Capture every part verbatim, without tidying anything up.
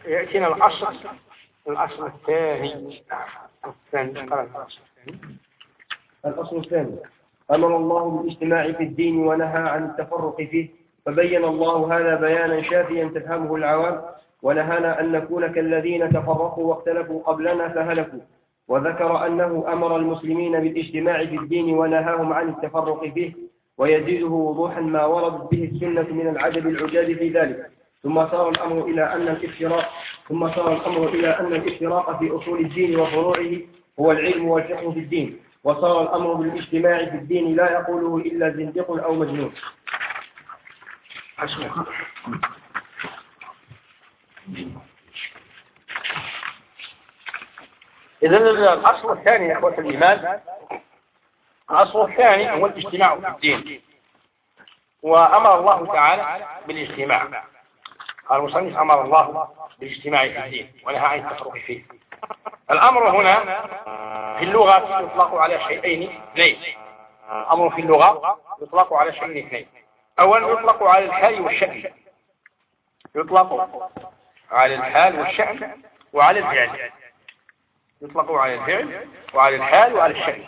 يأتينا الأصل الأصل الثاني. الثاني الأصل الثاني الأصل الثاني أمر الله بالاجتماع في الدين ونهى عن التفرق فيه، فبين الله هذا بيانا شافيا تفهمه العوام، ونهانا أن نكون كالذين تفرقوا واختلفوا قبلنا فهلكوا، وذكر أنه أمر المسلمين بالاجتماع في الدين ونهاهم عن التفرق فيه، ويزيده وضوحا ما وردت به السنة من العدد العجاب في ذلك. ثم صار الأمر إلى أن الافتراق ثم صار الأمر إلى أن الافتراق في أصول الدين وفروعه هو العلم والفقه في الدين، وصار الأمر بالاجتماع في الدين لا يقوله إلا زنديق أو مجنون. إذن الأصل الثاني يا إخوة الإيمان، الأصل الثاني هو الاجتماع في الدين، وأمر الله تعالى بالاجتماع. قال المصنف أمر الله بالاجتماع في الدين ونهى عن التفرق فيه. الأمر هنا في اللغة يطلق على شيئين اثنين. الأمر في اللغة يطلق على شيئين اثنين. أولا يطلق على الحال والشأن، يطلق على الحال والشأن وعلى الفعل، يطلق على الفعل وعلى الحال وعلى الشأن.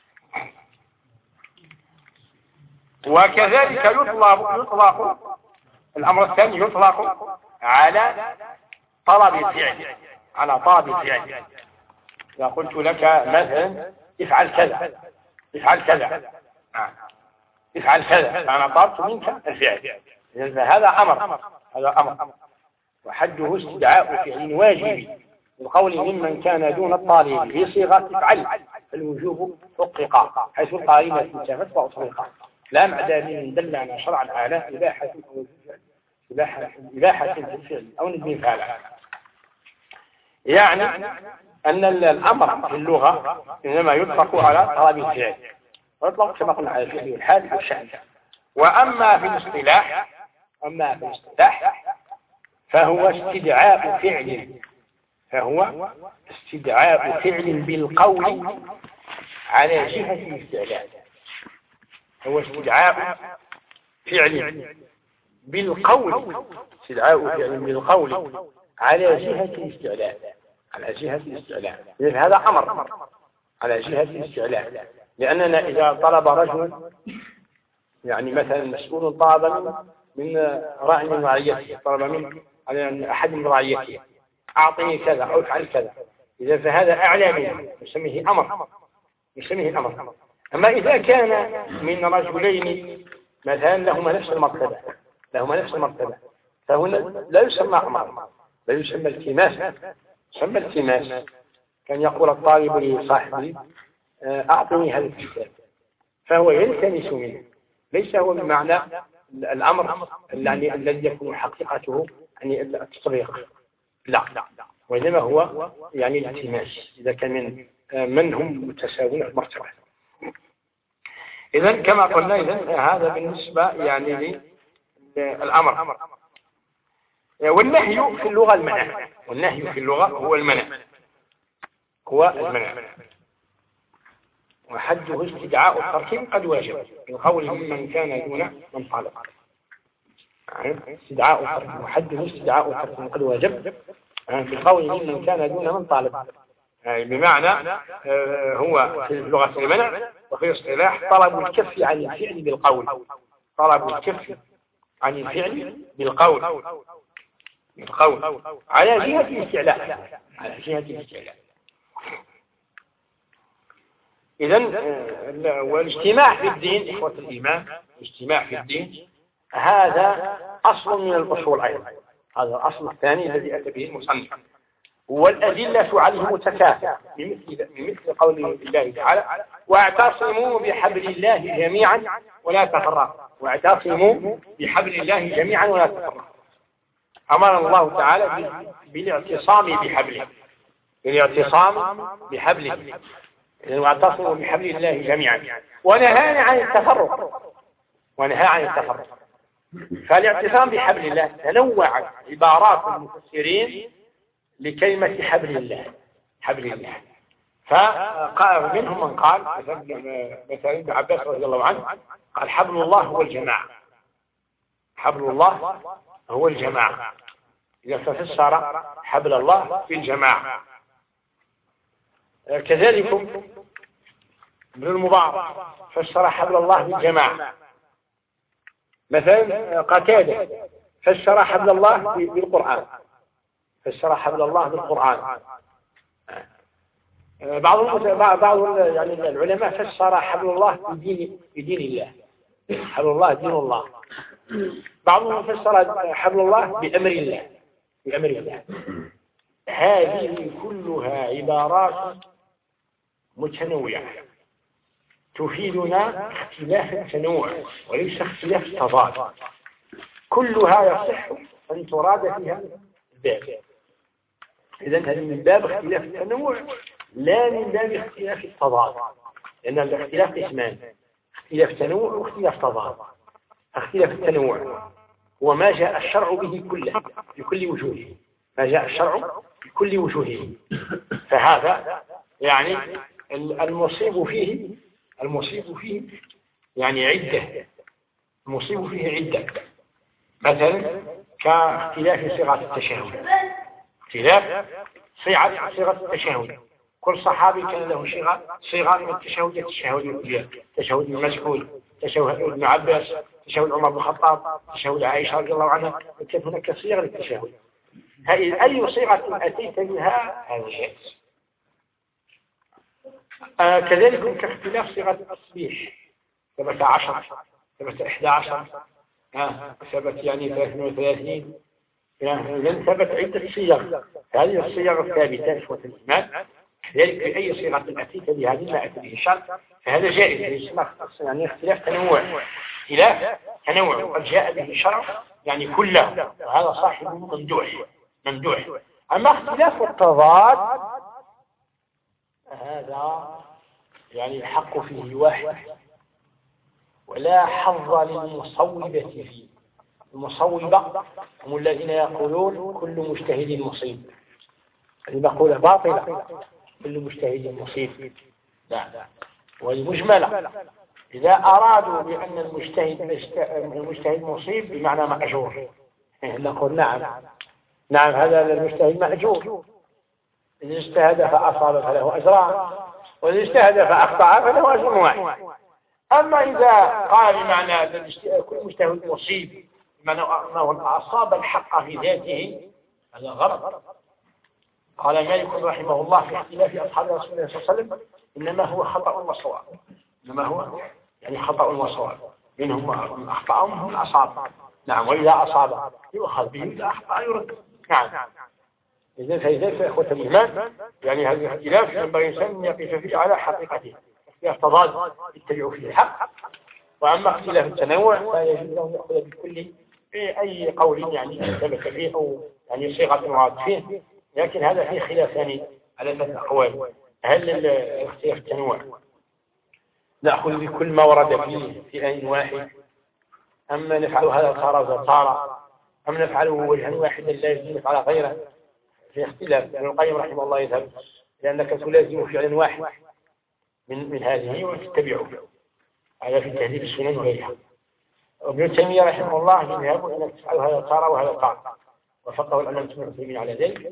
وكذلك يطلق يطلق الأمر الثاني يطلق على طلب الفعل، على طلب الفعل. إذا قلت لك مثلا افعل كذا افعل كذا افعل كذا، فأنا طلبت منك الفعل، إذن هذا أمر، هذا أمر. وحده استدعاء فعل واجب القول ممن كان دون الطالب في صيغة افعل، الوجوب حقق حيث القائمة انتفت وأطلقت، لا معدل دل على شرعا على إباحة أو إباحة إباحة الفعل أو نبي فعلا. يعني أن الأمر في اللغة إنما يطلق على طلب الفعل، ويطلق كما قلنا على الفعل والحال والشأن. وأما في الاصطلاح أما في الاصطلاح فهو استدعاء فعل فهو استدعاء فعل بالقول على جهة الاستعلاء. هو استدعاء فعل بالقول استدعاء فعل بالقول على جهة الاستعلاء، على جهة الاستعلاء. إذن هذا أمر على جهة الاستعلاء، لأننا إذا طلب رجل يعني مثلا مسؤول طلب من راعي من رعيته، طلب من أحد من رعيته أعطني كذا أو افعل كذا، إذا فهذا أعلى منه نسميه أمر، نسميه أمر. أما إذا كان من رجلين مثلا لهما نفس المرتبة لهما نفس المرتبة فهنا لا يسمى أمر، بل يسمى التماس، يسمى التماس. كان يقول الطالب لصاحبه أعطني هذا الكتاب، فهو يلتمس منه، ليس هو بمعنى الأمر يعني الذي يكون حقيقته يعني التطبيق، لا، وإنما هو يعني الالتماس إذا كان من من هم متساوون المرتبة. إذن كما قلنا إذن هذا بالنسبة يعني للأمر. والنهي في اللغة المنع، والنهي في اللغة هو المنع، هو المنع. وحده استدعاء الترتيب قد واجب بالقول ممن كان دون من طالب. استدعاء الترتيب وحده استدعاء الترتيب قد واجب بالقول ممن كان دون من طالب، يعني بمعنى هو في اللغة المنع، وفي الاصطلاح طلب الكف عن الفعل بالقول، طلب الكف عن الفعل بالقول بالقول على جهة الاستعلاء، على جهة الاستعلاء. إذن والاجتماع في الدين إخوة الإيمان، الاجتماع في الدين هذا أصل من الأصول أيضا، هذا الأصل الثاني الذي أتى به المصنف. والأدلة عليه متكافئة بمثل بمثل قول الله تعالى: واعتصموا بحبل الله جميعا ولا تفرقوا، واعتصموا بحبل الله جميعا ولا تفرقوا. أمر الله تعالى بالاعتصام بحبله، بالاعتصام بحبله، واعتصموا بحبل الله جميعا، ونهانا عن التفرق، ونهى عن التفرق. فالاعتصام بحبل الله تنوعت عبارات المفسرين لكلمة حبل الله، حبل الله. فقال منهم من قال مثلا ابن عباس رضي الله عنه قال: حبل الله هو الجماعة، حبل الله هو الجماعة. إذا ففسر حبل الله بالجماعة. كذلك ابن المبارك فسر حبل الله بالجماعة. مثلا قتادة فسر حبل الله بالقرآن، فسر حبل الله بالقرآن. بعض بعض يعني العلماء فسر حبل الله بدين بدين الله، حبل الله دين الله. بعضهم فسر حبل الله بأمر الله، بأمر الله. هذه كلها عبارات متنوعة تفيدنا اختلاف التنوع وليس اختلاف التضاد. كلها يصح أن تراد فيها الباب. إذن هذه من باب اختلاف التنوع لا من باب اختلاف التضاد، لأن الاختلاف اسمان: اختلاف تنوع واختلاف تضاد. اختلاف التنوع هو ما جاء الشرع به كله بكل وجوهه، ما جاء الشرع بكل وجوهه. فهذا يعني المصيب فيه المصيب فيه يعني عدة، المصيب فيه عدة. مثلا كاختلاف صيغة التشهد، اختلاف صيغة التشهد. كل صحابي كان له صيغة صيغة من التشهد: التشهد تشهد المسعود، تشهد ابن عباس، تشهد عمر بن الخطاب، تشهد عائشة رضي الله عنها. كانت هناك صيغ للتشهد. أي صيغة أتيت بها هذا جائز. آه كذلك كاختلاف صيغة التصبيح: ثبت عشر، ثبت إحدى عشر، آه ثبت يعني ثلاثين وثلاثين. لن ثبت عدة صيغ. هذه الصيغ الثابتة إخوة الإيمان. كذلك في أي صيغة أتيت بهذه ما أتى به الشرع فهذا جائز. يعني اختلاف تنوع، اختلاف تنوع وقد جاء به الشرع يعني كله، وهذا صاحب ممدوح ممدوح. أما اختلاف التضاد هذا يعني الحق فيه واحد ولا حظ للمصوبة فيه. المصوبة هم الذين يقولون كل مجتهد مصيب، المقولة باطلة: كل مجتهد مصيب. لا، والمجملة إذا أرادوا بأن المجتهد المجتهد مصيب بمعنى مأجور، نقول نعم نعم هذا المجتهد مأجور. إذا اجتهد فأصاب فله أجران، وإذا اجتهد فأخطأ فله أجر واحد. أما إذا قال بمعنى كل مجتهد مصيب بمعنى أنه أصاب الحق في ذاته، هذا غلط. قال مالك رحمه الله في اختلاف أصحاب رسول الله صلى الله عليه وسلم: إنما هو خطأ وصواب. إنما هو يعني خطأ وصواب، منهم من أخطأ ومنهم من أصاب. نعم، وإذا أصاب يؤخذ به، إذا أخطأ يرد. نعم. إذن فإذن فإخوة الإيمان يعني هذا الاختلاف ينبغي الإنسان أن يقف فيه على حقيقته. اختلاف تضاد يتبع فيه الحق. وأما اختلاف التنوع فيجب أن يأخذ بكل أي قول يعني ثبت فيه أو يعني صيغة مراد فيه. لكن هذا فيه خلافان على ثلاث أقوال: هل الاختلاف التنوع نأخذ بكل ما ورد فيه في آن واحد، أما نفعل هذا تارة وتارة، أم نفعله وجها واحدا لا يجب نفعل غيره؟ في اختلاف. ابن القيم رحمه الله يذهب لأنك تلازم فعلا واحد من من هذه وتتبعه. هذا في تهذيب السنن وغيرها. ابن تيمية رحمه الله يذهب أنك تفعل هذا تارة وهذا تارة، وفقه الأمام ابن عثيمين على ذلك.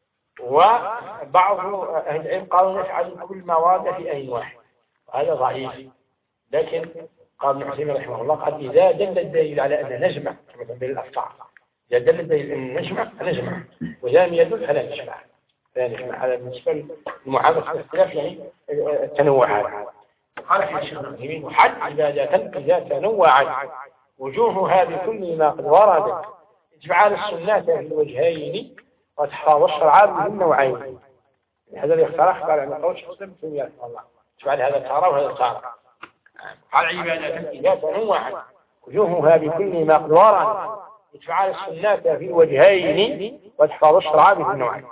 وبعض أهل العلم قالوا نفعل كل ما ورد في آن واحد، وهذا ضعيف. لكن قال ابن عثيمين رحمه الله: قال إذا دل الدليل على أن نجمع كما تنبيه الأفكار، إذا دل الدليل أن نجمع فنجمع، وإذا لم يدل فلا نجمع. فلا نجمع. هذا بالنسبة للمعاملة الاختلاف يعني التنوعات. قال في الشيخ ابن عثيمين: وحد عبادة إذا تنوعت وجوهها بكل ما قد ورد اجعل السنة في الوجهين وتحفظ الشرع من نوعين. هذا الاختلاف قال عن قول شخص ابن تيمية رحمه الله: اجعل هذا تارة وهذا تارة. قال عبادة إذا تنوعت وجوهها بكل ما قد ورد اجعل السنة في الوجهين وتحفظ الشرع من نوعين.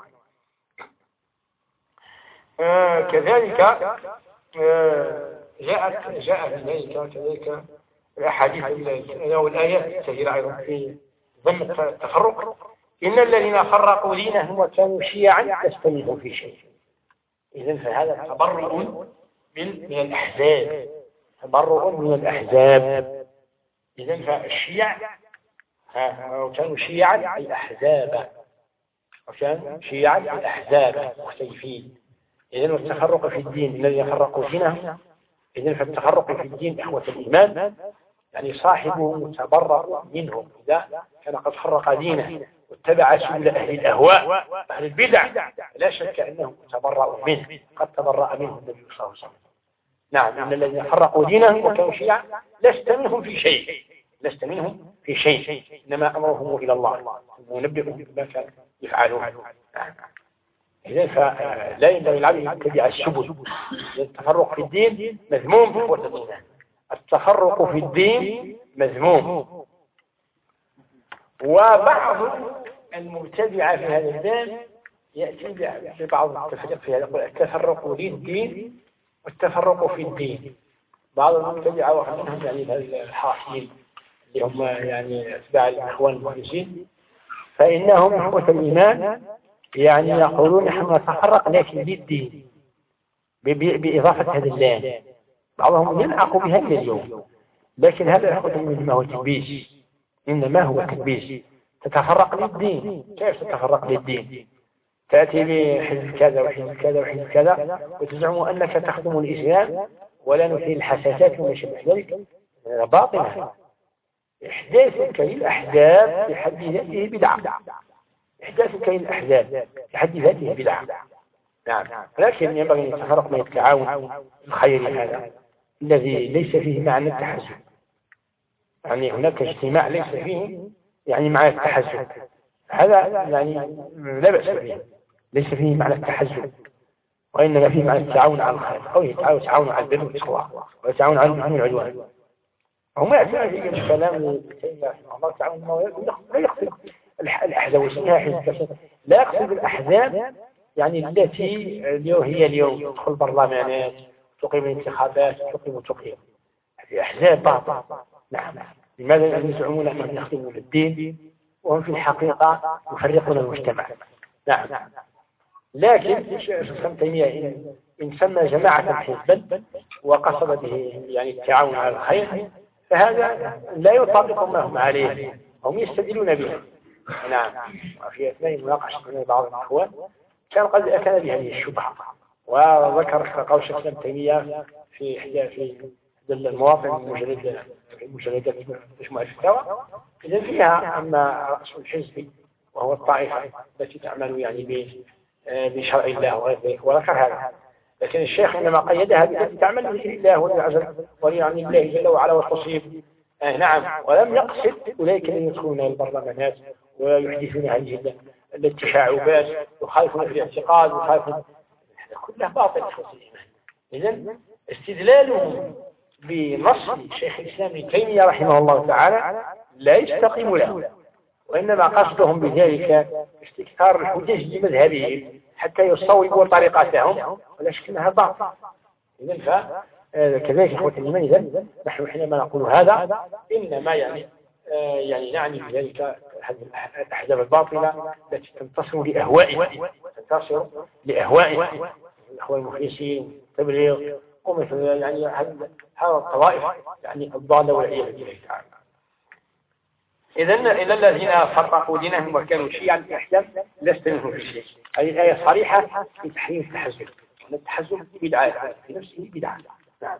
آه كذلك آه جاءت جاء في ذلك كذلك الأحاديث والآيات الكثيرة أيضا في ذم التفرق: إن الذين فرقوا دينهم وكانوا شيعا يختلفون في شيء. إذن فهذا تبرؤ من من الأحزاب، تبرؤ من الأحزاب. إذن فالشيع كانوا شيعا أي أحزابا، وكان شيعا الأحزاب مختلفين. إذن والتفرق في الدين الذي فرقوا دينهم. إذن فالتفرق في الدين إخوة الإيمان يعني صاحبه متبرأ منه إذا كان قد فرق دينه واتبع سبل أهل الأهواء أهل البدع، لا شك أنه متبرأ منه، قد تبرأ منه النبي صلى الله عليه وسلم. نعم، إن الذين فرقوا دينهم وكانوا شيعا لست منهم في شيء، لست منهم في شيء، إنما أمرهم إلى الله ونبئهم بما كانوا يفعلون. إذن فلا ينبغي العبد أن يتبع السبل. التفرق في الدين مذموم إخوة الإيمان، التفرق في الدين مذموم. وبعض المبتدعة في هذا الباب يأتي ببعض التفريق في هذا، يقول التفرق للدين والتفرق في الدين. بعض المبتدعة ومنهم يعني الحاصلين اللي هم يعني أتباع الإخوان المخلصين، فإنهم إخوة الإيمان يعني يقولون نحن نتفرق لكن للدين بإضافة هذا اللام. بعضهم يلعق بها إلى اليوم، لكن هذا إخوة الإيمان ما هو تلبيس، إنما هو تلبيس. تتفرق للدين، كيف تتفرق للدين؟ تأتي بحزب كذا وحزب كذا وحزب كذا وتزعم أنك تخدم الإسلام ولا نثير الحساسات وما شابه ذلك، باطلة. إحداثك للأحزاب في حد ذاته بدعة، إحداثك للأحزاب في حد ذاته بدعة. نعم، لكن ينبغي أن يتفرق من التعاون الخيري هذا الذي ليس فيه معنى التحزب. يعني هناك اجتماع ليس فيه يعني معنى التحزب، هذا يعني لا بأس به، ليس فيه معنى التحزب، وإنما فيه معنى التعاون على الخير، أو يتعاون على البر والتقوى ويتعاون على الإثم والعدوان. هم يأتون في الكلام الله تعالى لا يقصد الأحزاب واسمها حزب، لا يقصد الأحزاب يعني التي هي اليوم تدخل برلمانات تقيم الانتخابات تقيم وتقيم، هذه أحزاب باطلة. نعم، لماذا يزعمون أنهم يخدمون الدين وهم في الحقيقة يفرقون المجتمع؟ نعم، لكن الشيخ ابن تيمية إن سمى جماعة حزبا وقصد به يعني التعاون على الخير فهذا لا يطابق ما هم عليه، هم يستدلون به. نعم، وفي أثناء مناقشة من بعض الأخوان كان قد أتى بهذه الشبهة، وذكر قول الشيخ ابن تيمية في إحدى في المواطن المجلد المجلدات مجموعة الفتاوى، إذا فيها أما رأس الحزب وهو الطائفة التي تعمل يعني بشرع الله وغير ذلك، وذكر هذا. لكن الشيخ إنما قيدها بالتي تعمل بشرع الله والعزل وليعني الله جل وعلا والتصيب. آه نعم، ولم يقصد أولئك الذين يدخلون البرلمانات ويحدثون هذه التشعبات يخالفون في الاعتقاد ويخالفون، هذا كله باطل. إذن استدلالهم بنص شيخ الإسلام ابن تيمية رحمه الله تعالى لا يستقيم له، وإنما قصدهم بذلك استكثار الحجج لمذهبهم حتى يصوبوا طريقتهم، ولا شك أنها باطل. إذن فكذلك إخوة الإيمان، إذن نحن حينما نقول هذا إنما يعني آه يعني نعني بذلك الأحزاب الباطلة التي تنتصر لأهوائها، تنتصر لأهوائها، الأخوان المخلصين، تبليغ ومثل يعني هذا الطوائف يعني الضالة والعياذ بالله تعالى. إذن إلى الذين فرقوا دينهم وكانوا شيعا في الأحزاب لست منهم في شيء. هذه الآية صريحة في تحريم التحزب، التحزب بدعة في نفسه بدعة. نعم.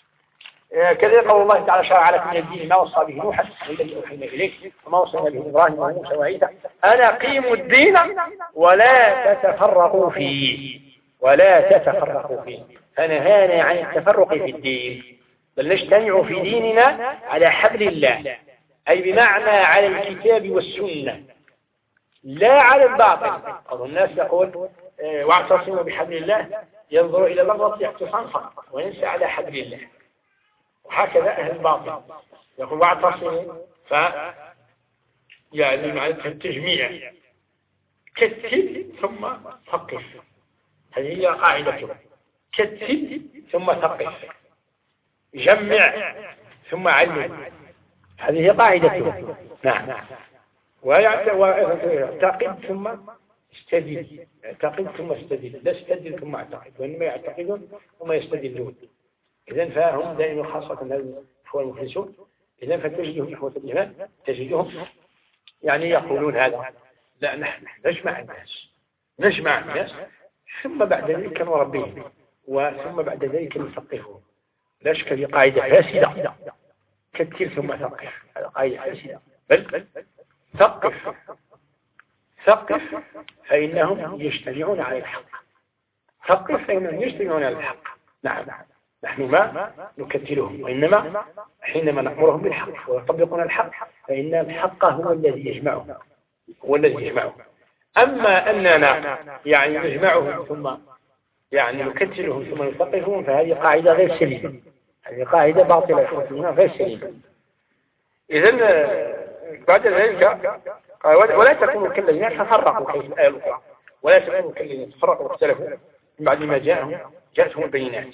كذلك قول الله تعالى شرع لكم من الدين ما وصى به نوحا والذي أوحينا إليك وما وصينا به إبراهيم وموسى وعيسى أن أقيموا الدين ولا تتفرقوا فيه ولا تتفرقوا فيه، فنهانا عن التفرق في الدين، بل نجتمع في ديننا على حبل الله، أي بمعنى على الكتاب والسنة لا على الباطل. بعض الناس يقول اه واعتصموا بحبل الله، ينظر إلى لفظة اعتصام فقط وينسى على حبل الله، وهكذا أهل الباطل يقول واعتصموا ف يعني معنى التجميع، كتب ثم ثقف، هذه هي قاعدته، كتب ثم ثقف، جمع ثم علم، هذه هي قاعدته. نعم، ويعتقد ثم استدل، يعتقد ثم استدل، لا استدل ثم اعتقد، وإنما يعتقدون ثم يستدلون. إذن فهم دائما خاصة الإخوة المخلصون، إذن فتجدهم إخوة الإيمان تجدهم يعني يقولون هذا، لا، نحن نجمع الناس نجمع الناس ثم بعد ذلك نربيهم وثم بعد ذلك نفقههم. لا شك هذه قاعدة فاسدة، كثير ثم ثقف، هذا قاعدة فاسدة. بل ثقف ثقف فإنهم يجتمعون على الحق، ثقف فإنهم يجتمعون على الحق. نعم، نحن ما نكتلهم، وإنما حينما نأمرهم بالحق ويطبقون الحق فإن الحق هو الذي يجمعهم هو الذي يجمعهم. أما أننا يعني نجمعهم ثم يعني نكتلهم ثم نثقفهم فهذه قاعدة غير سليمة، هذه قاعدة باطلة غير سليمة. إذن بعد ذلك ولا تكونوا كالذين تفرقوا، كيف الآية الأخرى، ولا تكونوا كالذين تفرقوا واختلفوا من بعد ما جاءهم جاءتهم البينات.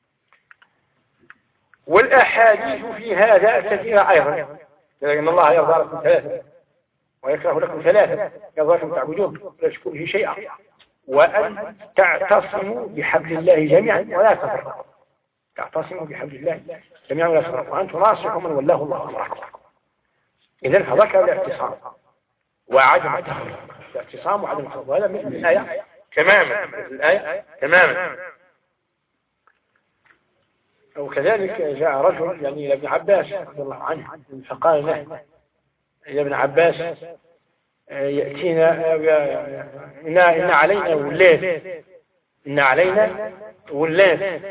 والأحاديث في هذا كثيرة أيضا، لأن الله يرضى لكم ثلاثة ويكره لكم ثلاثة، يرضى لكم تعبدون ولا تشركوا به شيئا وأن تعتصموا بحبل الله جميعا ولا تفرقوا. تعتصموا بحبل الله جميعا ولا تفرقوا وأن تناصحوا من والله الله أمركم. إذن فذكر الاعتصام وعدم التفرق، الاعتصام وعدم التفرق، وهذا مثل الآية تماما، مثل الآية تماما. وكذلك جاء رجل يعني إلى ابن عباس رضي الله عنه فقال له يا ابن عباس يأتينا إن, إن علينا ولاة إن علينا ولاة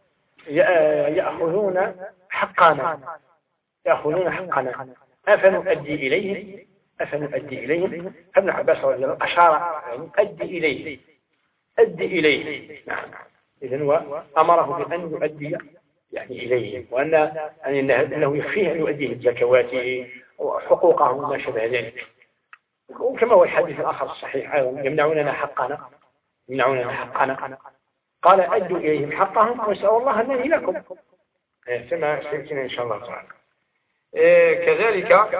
يأخذون حقنا يأخذون حقنا أفنؤدي إليهم أفنؤدي إليهم فابن عباس رضي الله عنه أشار يعني أدي إليه أدي إليه. نعم، إذن وأمره بأن يؤدي يعني إليه، وأن أنه يكفيه أن يؤديه الزكوات وحقوقه وما شابه ذلك. وكما هو الحديث الآخر الصحيح أيضا يمنعوننا حقنا يمنعوننا حقنا قال أدوا إليهم حقهم واسأل الله أن يهدي لكم كما سيأتينا إن شاء الله تعالى. كذلك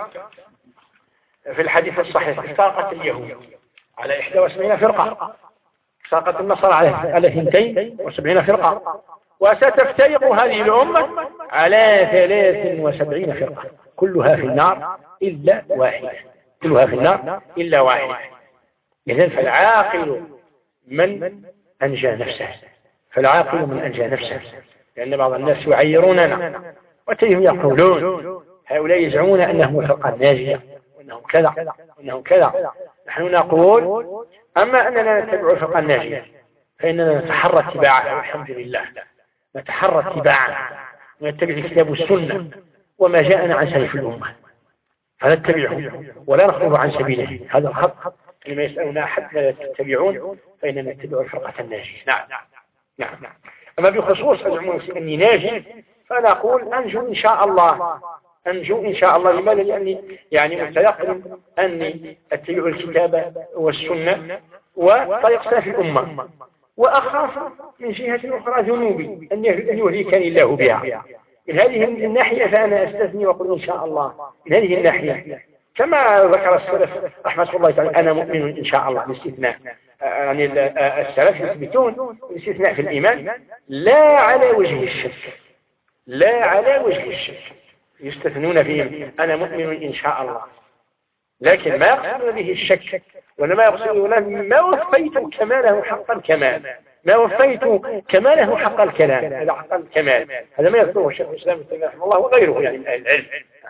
في الحديث الصحيح افترقت اليهود على إحدى وسبعين فرقة، افترقت النصارى على اثنتين وسبعين فرقة، وستفترق هذه الأمة على ثلاث وسبعين فرقة كلها في النار إلا واحدة كلها في النار إلا واحدة. إذن فالعاقل من أنجى نفسه فالعاقل من أنجى نفسه لأن بعض الناس يعيروننا وتيهم يقولون هؤلاء يزعمون أنهم الفرقة الناجية وأنهم كذا وأنهم كذا. نحن نقول أما أننا نتبع الفرقة الناجية فإننا نتحرى اتباعها والحمد لله، نتحرى اتباعها ونتبع الكتاب والسنة وما جاءنا عن سلف الأمة فنتبعه ولا نخرج عن سبيله. هذا الخط لما يسألنا أحد لا تتبعون فإننا نتبع الفرقة الناجية. نعم نعم. أما بخصوص أزعمون أني ناجي فأنا أقول أنجو إن شاء الله أنجو إن شاء الله. لماذا؟ لأني يعني متيقن أني أتبع الكتاب والسنة وطريق سلف الأمة، وأخاف من جهة أخرى ذنوبي أن يهلكني الله بها. من هذه الناحية فأنا أستثني وأقول إن شاء الله من هذه الناحية كما ذكر السلف رحمة الله تعالى أنا مؤمن إن شاء الله باستثناء. يعني السلف يثبتون الاستثناء في الإيمان لا على وجه الشك لا على وجه الشك يستثنون فيهم أنا مؤمن إن شاء الله، لكن ما يقصدون به الشك وإنما يقصدون ما وفيت كماله حق الكمال ما وفيت كماله حق الكلام هذا حق الكمال. هذا ما يذكره الشيخ الإسلام رحمه الله وغيره يعني من أهل العلم.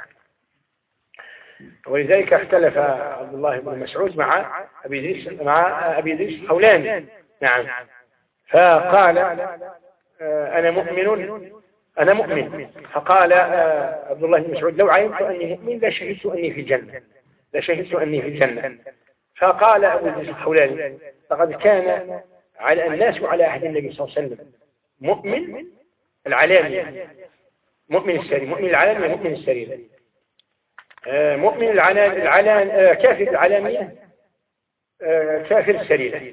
ولذلك اختلف عبد الله بن مسعود مع أبي إدريس مع أبي إدريس الخولاني. نعم، فقال أنا مؤمن أنا مؤمن فقال عبد الله بن مسعود لو علمت أني مؤمن لشهدت أني في الجنة لشهدت أني في الجنة. فقال أبو إدريس الخولاني فقد كان على الناس وعلى عهد النبي صلى الله عليه وسلم مؤمن العلانية مؤمن السرير مؤمن العلانية مؤمن السرير مؤمن العلان العلان كافر العلانية كافر السرير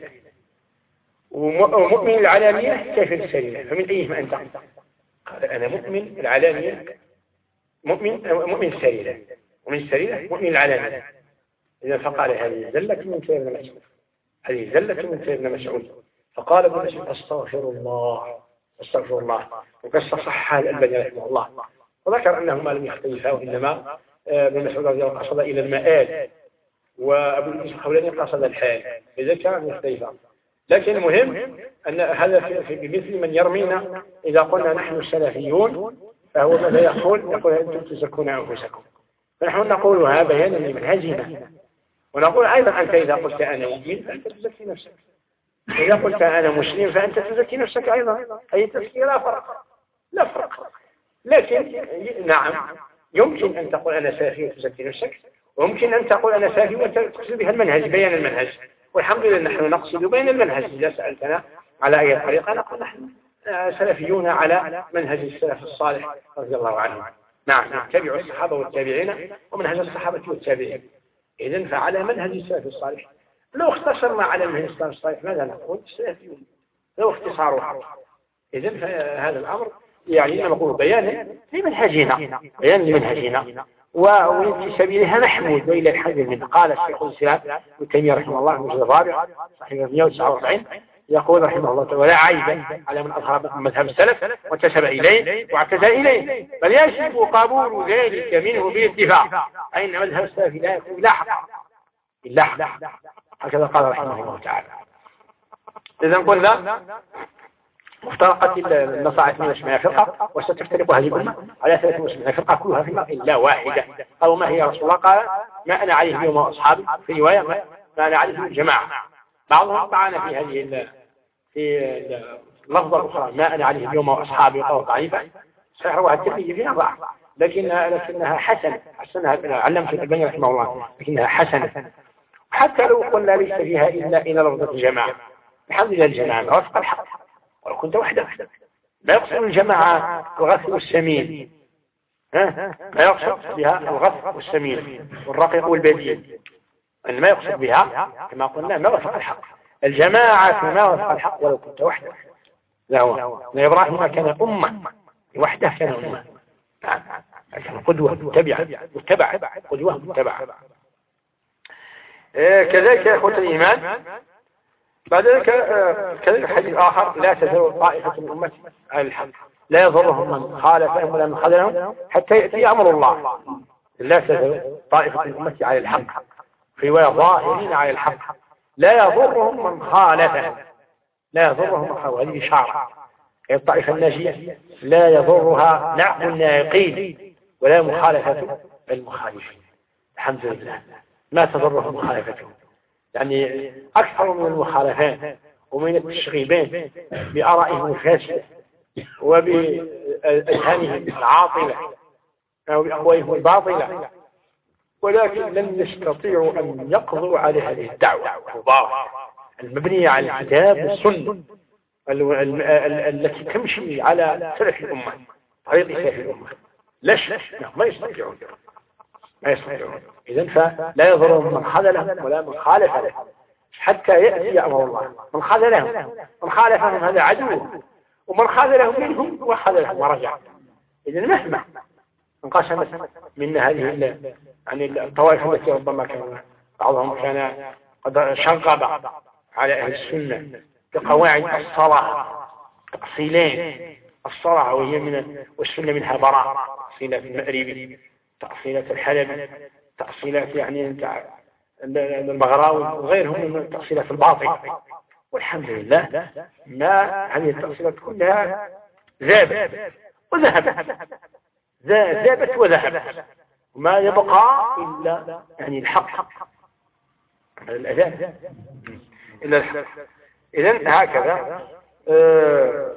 ومؤمن العلانية كافر السرير. فمن أيهما أنت؟ قال أنا مؤمن العلانية مؤمن مؤمن السرير ومن السرير مؤمن العلانية. إذا فقال هذه زلة من سيدنا مسعود هذه زلة من سيدنا مسعود. فقال ابن مسعود أستغفر الله أستغفر الله. وقد صح الألباني رحمه الله وذكر أنهما لم يختلفا وإنما ابن مسعود رضي الله عنه قصد إلى المآل وأبو الإسحاق الخولاني قصد الحال، إذا كان مختلفا. لكن المهم أن هذا في بمثل من يرمينا إذا قلنا نحن السلفيون، فهو ماذا يقول؟ يقول أنتم تزكون أنفسكم. فنحن نقولها بيانا لمنهجنا، ونقول أيضا أنت إذا قلت أنا مؤمن فأنت تزكي نفسك، إذا قلت أنا مسلم فأنت تزكي نفسك أيضا، أي تزكية لا فرق لا فرق. لكن نعم يمكن أن تقول أنا سلفي وتزكي نفسك، ويمكن أن تقول أنا سلفي وتقصد بها المنهج، بيان المنهج. والحمد لله نحن نقصد بين المنهج. إذا سألتنا على أي طريقة نقول نحن سلفيون على منهج السلف الصالح رضي الله عنهم. نعم نتبع الصحابة والتابعين ومنهج الصحابة والتابعين. إذن فعلى منهج السلف الصالح. لو اختصرنا على منهج السلف الصالح ماذا نقول؟ السلفيون لو اختصارها. إذن فهذا الأمر يعني نقول بيانا لمنهجنا، بيان لمنهجنا وانتساب إليها محمود وإلى الحد من. قال الشيخ الإسلام ابن تيمية رحمه الله المجلد الرابع صحيح مئة وتسعة وأربعين يقول رحمه الله ولا عيب على من أظهر مذهب السلف وانتسب إليه واعتزل إليه، بل يجب قبول ذلك منه باتفاق، أي أن مذهب السلف لا يكون إلا حق إلا حق، هكذا قال رحمه الله تعالى. إذا قلنا افترقت النصارى اثنين وسبعين فرقة، وستفترق هذه الأمة على ثلاثة وسبعين فرقة كلها في النار إلا واحدة. أو ما هي رسول الله؟ قال ما أنا عليه اليوم وأصحابي، في رواية ما أنا عليه الجماعة. بعضهم طعن في هذه في اللفظة الأخرى ما أنا عليه اليوم وأصحابي قول ضعيفة، صحيح الترمذي فيها ضعف، لكنها لكنها حسنة حسنها علمت الألباني رحمه الله، لكنها حسنة. حتى لو قلنا ليس فيها إلا إلى لفظة الجماعة، الحمد لله الجماعة وفق الحق، ولو كنت وحدك لا يقصد الجماعة الغث والسمين، ها لا يقصد بها الغث والسمين والرقيق والبديل، أن ما يقصد بها كما قلنا ما وفق الحق. الجماعة ما وفق الحق ولو كنت وحدك. لا هو إبراهيم كان أمة وحده، كان أمة كان قدوة متبعة متبع قدوة متبعة. كذلك يا أخوة الإيمان بعد ذلك كذلك حديث آخر لا تزال طائفة من أمتي على الحق لا يضرهم من خالفهم ولا من خذلهم حتى يأتي أمر الله. لا تزال طائفة من أمتي على الحق، في رواية ظاهرين على الحق لا يضرهم من خالفهم، لا يضرهم من خالفهم. هذه إشارة الطائفة الناجية لا يضرها نعق الناقين ولا مخالفة المخالفين. الحمد لله ما تضرهم مخالفتهم، يعني أكثر من المخالفات ومن التشغيبين بآرائهم الفاسدة وبأذهانهم العاطلة أو بأقوالهم الباطلة، ولكن لم يستطيعوا أن يقضوا على هذه الدعوة الباطلة المبنية على الكتاب والسنة التي تمشي على سلف الأمة، طريق سلف الأمة. لا شك ما يستطيعون ما يستطيعون. إذن فلا يضرهم من خذلهم ولا من خالفهم حتى يأتي أمر الله. من خذلهم من خالفهم هذا عدو، ومن خذلهم منهم هو خذلهم ورجع. إذن مهما انقسمت من هذه يعني الطوائف التي ربما كان بعضهم كان قد شغب على أهل السنة بقواعد الصلاة تأصيلين، الصلاة وهي من والسنة منها براء، تأصيلات المأربي، تأصيلات الحلبي، تأصيلات يعني المغراوي وغيرهم من التأصيلات الباطلة. والحمد لله ما هذه التأصيلات كلها ذابت وذهبت ذابت وذهبت، وما يبقى إلا يعني الحق الأذان إلا الحق. إذن هكذا آه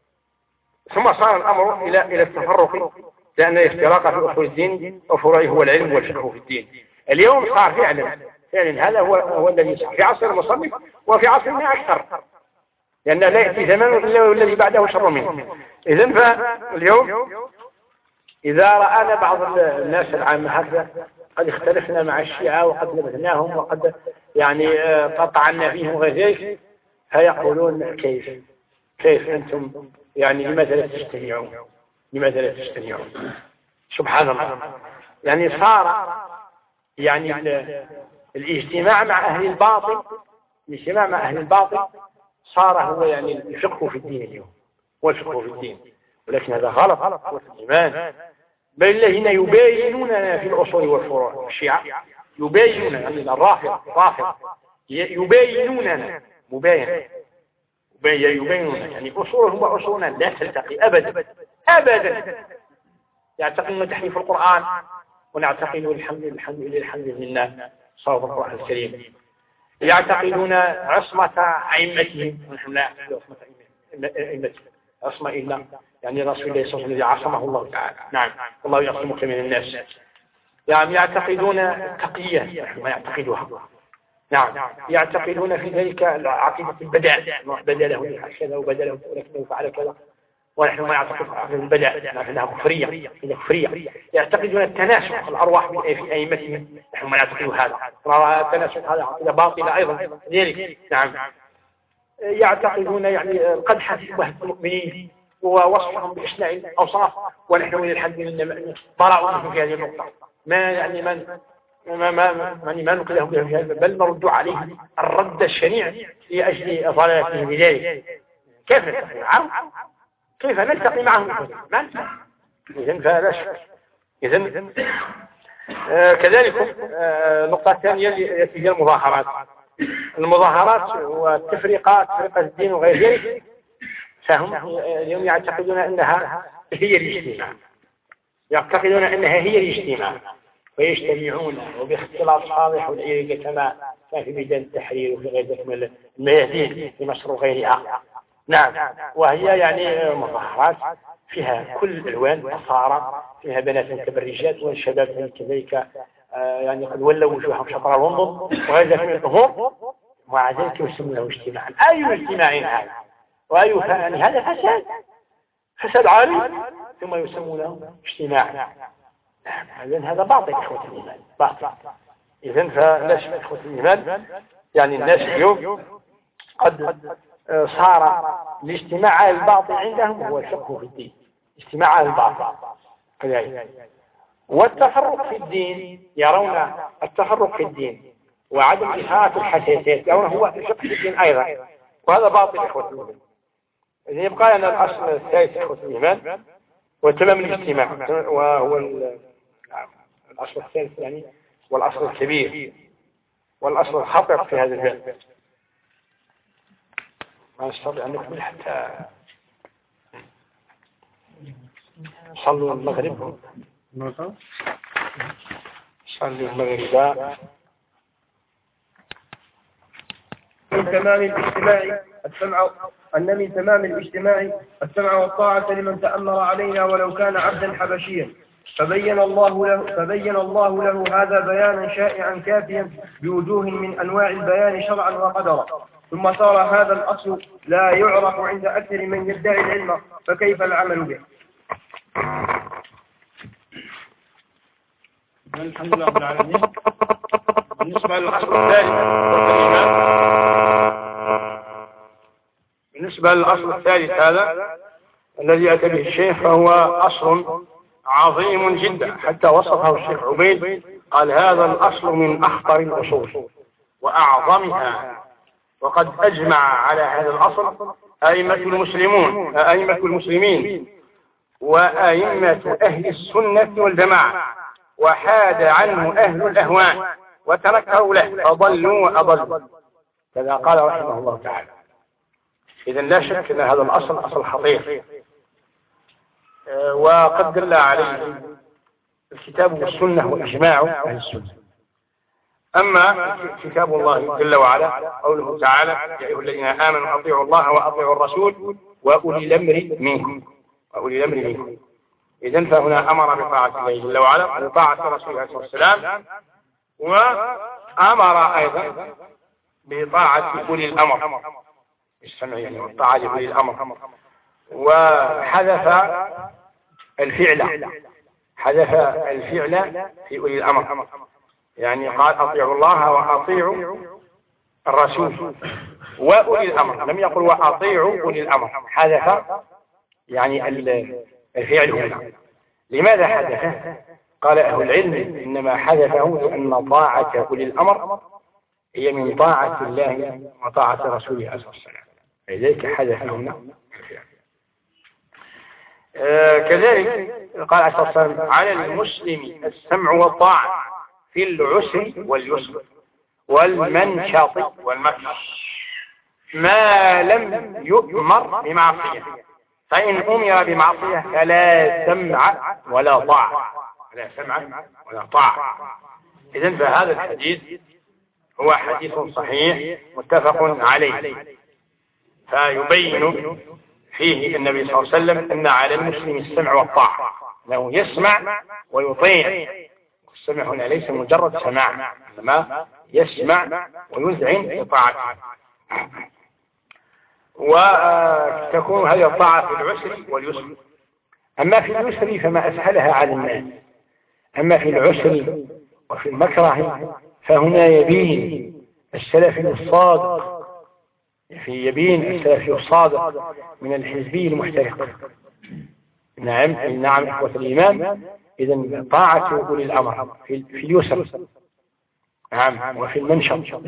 ثم صار الأمر إلى إلى التفرق، لأن الافتراق في أصول الدين وفروعه هو العلم والفقه في الدين. اليوم صار فعلا فعلا هذا هو هو الذي صار في عصر المصنف وفي عصرنا أكثر، لأن لا يأتي زمان إلا والذي بعده شر منه. إذن فاليوم إذا رأنا بعض الناس العامة هكذا قد اختلفنا مع الشيعة وقد لبثناهم وقد يعني قطعنا فيهم غير ذلك، فيقولون كيف كيف أنتم يعني لماذا لا تجتمعون لماذا لا تجتمعون سبحان الله. يعني صار يعني الاجتماع مع أهل الباطل الاجتماع مع أهل الباطل صار هو يعني الفقه في الدين اليوم، هو الفقه في الدين، ولكن هذا غلط غلط في الإيمان. بل الذين يباينوننا في الأصول والفروع الشيعة يباينون يعني الرافض الرافض يباينوننا مباين يباينون يعني أصولهم وأصولنا لا تلتقي أبدا أبدا. يعتقدون تحريف القرآن ونعتقد الحمد الحمد لله الحمد لله صواب القرآن الكريم. يعتقدون عصمة أئمتهم ونحن لا نعتقد عصمة أئمتهم عصمة إلا يعني رسول الله صلى الله عليه وسلم الذي عصمه الله تعالى. نعم الله يعصمك من الناس. يعني يعتقدون التقية نحن ما يعتقدها. نعم يعتقدون في ذلك عقيدة البداء بدا له كذا وبدا له كذا وفعل كذا ونحن ما يعتقد في البداء نحنها كفرية كفرية. يعتقدون التناسخ الأرواح في أئمتهم نحن ما نعتقد هذا التناسخ هذا عقيدة باطلة أيضا ذلك. نعم يعتقدون يعني القدح في وهب المؤمنين ووصفهم بإشناع الأوصاف ونحن من الحمد لله براء في هذه النقطة. ما يعني من ما ما ما ما نقلهم به في هذا بل نرد عليه الرد الشنيع لأجل ضلالته بذلك. كيف نستطيع كيف نلتقي معهم ما إذن فلا شك. إذن آه كذلك آه نقطة ثانية التي هي المظاهرات. المظاهرات والتفرقات تفرقة الدين وغير ذلك فهم اليوم يعتقدون أنها هي الاجتماع يعتقدون أنها هي الاجتماع ويجتمعون وباختلاط صالح والعيرقة كما كان في ميدان التحرير وفي غير ذلك من الميادين في مصر وغيرها. نعم وهي يعني مظاهرات فيها كل الألوان أصارة فيها بنات متبرجات والشباب كذلك آه يعني قد ولوا وجوههم شطر لندن وغير ذلك من الأمور ومع ذلك يسمونه اجتماعا. أي اجتماع هذا وأي فعل هذا فساد فساد عالي ثم يسمونه اجتماعا. إذن هذا باطل إخوة الإيمان باطل. إذن فلا شك إخوة الإيمان يعني الناس اليوم قد صار الاجتماع على الباطل عندهم هو الفقه في الدين اجتماع على الباطل كذلك. والتفرق في الدين يرون التفرق في الدين وعدم إثارة الحساسات يرون هو الفقه في الدين أيضا وهذا باطل إخوة الإيمان. إذن يبقى لنا الأصل الثالث إخوة الإيمان وتمام الاجتماع وهو الأصل الثالث يعني والأصل الكبير والأصل الخطر في هذا الباب. ما نستطيع أن نكمل حتى صلوا المغرب صلوا المغرب. من تمام الاجتماع السمع أن من تمام الاجتماع السمع والطاعة لمن تأمر علينا ولو كان عبدا حبشيا فبين الله له فبين الله له هذا بيانا شائعا كافيا بوجوه من أنواع البيان شرعا وقدرا. ثم صار هذا الأصل لا يعرف عند أكثر من يدعي العلم فكيف العمل به؟ الحمد لله رب العالمين. بالنسبة للأصل الثالث بالنسبة للأصل الثالث هذا الذي أتى به الشيخ فهو أصل عظيم جدا حتى وصفه الشيخ عبيد قال هذا الأصل من أخطر الأصول وأعظمها وقد أجمع على هذا الأصل أئمة المسلمون أئمة المسلمين وأئمة أهل السنة والجماعة وحاد عنه أهل الأهواء وتركه له فضلوا وأضلوا كذا قال رحمه الله تعالى. إذن لا شك أن هذا الأصل أصل خطير وقد دل عليه الكتاب والسنة وإجماع أهل السنة. أما كتاب الله جل وعلا قوله تعالى يا أيها الذين آمنوا أطيعوا الله وأطيعوا الرسول وأولي الأمر منكم وأولي الأمر منكم. إذن فهنا أمر بطاعة الله جل وعلا وطاعة رسوله صلى الله عليه وسلم وأمر أيضا بطاعة أولي الأمر السمع يعني والطاعة لأولي الأمر وحذف الفعل حذف الفعل في أولي الأمر يعني قال أطيعوا الله وأطيعوا الرسول وأولي الأمر لم يقل وأطيعوا أولي الأمر حذف يعني الفعل هنا. لماذا حذفه؟ قال أهل العلم إنما حذفه لأن طاعة أولي الأمر هي من طاعة الله وطاعة رسوله صلى الله عليه وسلم لذلك حذف هنا الفعل. آه كذلك قال عليه الصلاة والسلام على المسلم السمع والطاعة في العسر واليسر والمنشط والمكر ما لم يؤمر بمعصية، فإن أمر بمعصية فلا سمع ولا طاعة، لا سمع ولا طاعة. إذن فهذا الحديث هو حديث صحيح متفق عليه، فيبين فيه النبي صلى الله عليه وسلم أن على المسلم السمع والطاعة، أنه يسمع ويطيع. السمع هنا ليس مجرد سماع، إنما يسمع ويذعن بطاعته، وتكون هذه الطاعة في العسر واليسر. أما في اليسر فما أسهلها على الناس، أما في العسر وفي المكره فهنا يبين السلفي الصادق، في يبين السلفي الصادق من الحزبي المحترق. نعم نعم إخوة الإيمان، إذن طاعة أولي الأمر في, في اليسر نعم وفي المنشط،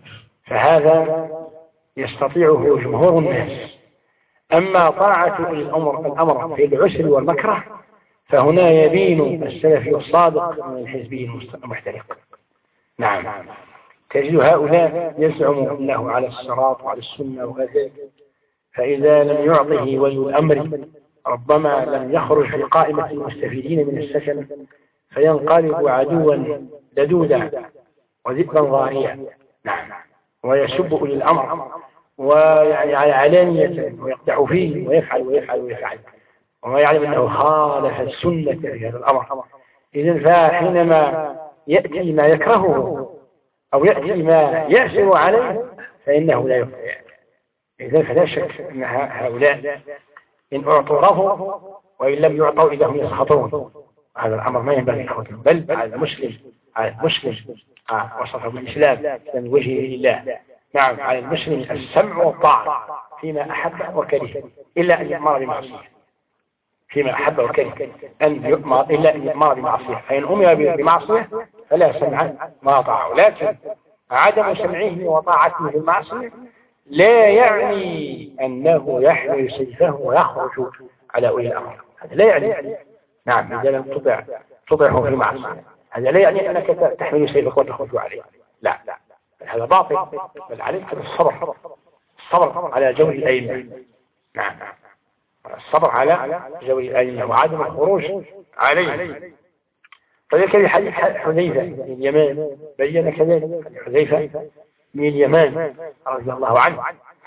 فهذا يستطيعه جمهور الناس. أما طاعة أولي الأمر الأمر في العسر والمكره فهنا يبين السلفي الصادق من الحزبي المحترق. نعم تجد هؤلاء يزعم أنه على الصراط وعلى السنة وغيره، فإذا لم يعطه ولي الأمر ربما لم يخرج في قائمة المستفيدين من السكن، فينقلب عدوا لدودا وذئبا ضاريا. نعم ويسب أولي الأمر ويعني علانية ويقدح فيه ويفعل ويفعل ويفعل وما يعلم أنه خالف السنة في هذا الأمر. إذن فحينما يأتي ما يكرهه أو يأتي ما يأسر عليه فإنه لا يفعل. إذن فلا شك أن هؤلاء إن أعطوا رضوا وإن لم يعطوا إذا هم يسخطون. هذا الأمر ما ينبغي لهم، بل على المسلم على المسلم وصفه بالإسلام من وجهه لله. نعم على المسلم السمع والطاعة فيما أحب وكره، إلا أن يأمر بمعصية، فيما أحب وكره أن يؤمر إلا أن يأمر بمعصية، فإن أمر بمعصية فلا سمع ولا طاعة. لكن عدم سمعه وطاعته بالمعصية لا يعني أنه يحمل سيفه ويخرج على أولي الأمر، هذا لا يعني. نعم إذا لم تطع تطعه في المعصية هذا لا يعني أنك تحمل سيفك وتخرج عليه، لا لا هذا باطل، بل عليك الصبر، الصبر على جور الأئمة. نعم الصبر على جور الأئمة وعدم الخروج عليه. فذلك الحديث حذيفة من اليمان بين كذلك، حذيفة من اليمان رضي الله عنه،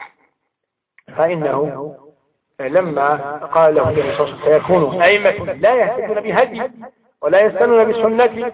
فإنه لما قال له النبي صلى الله عليه وسلم سيكون أئمة لا يهتدون بهدي ولا يستنون بسنتي،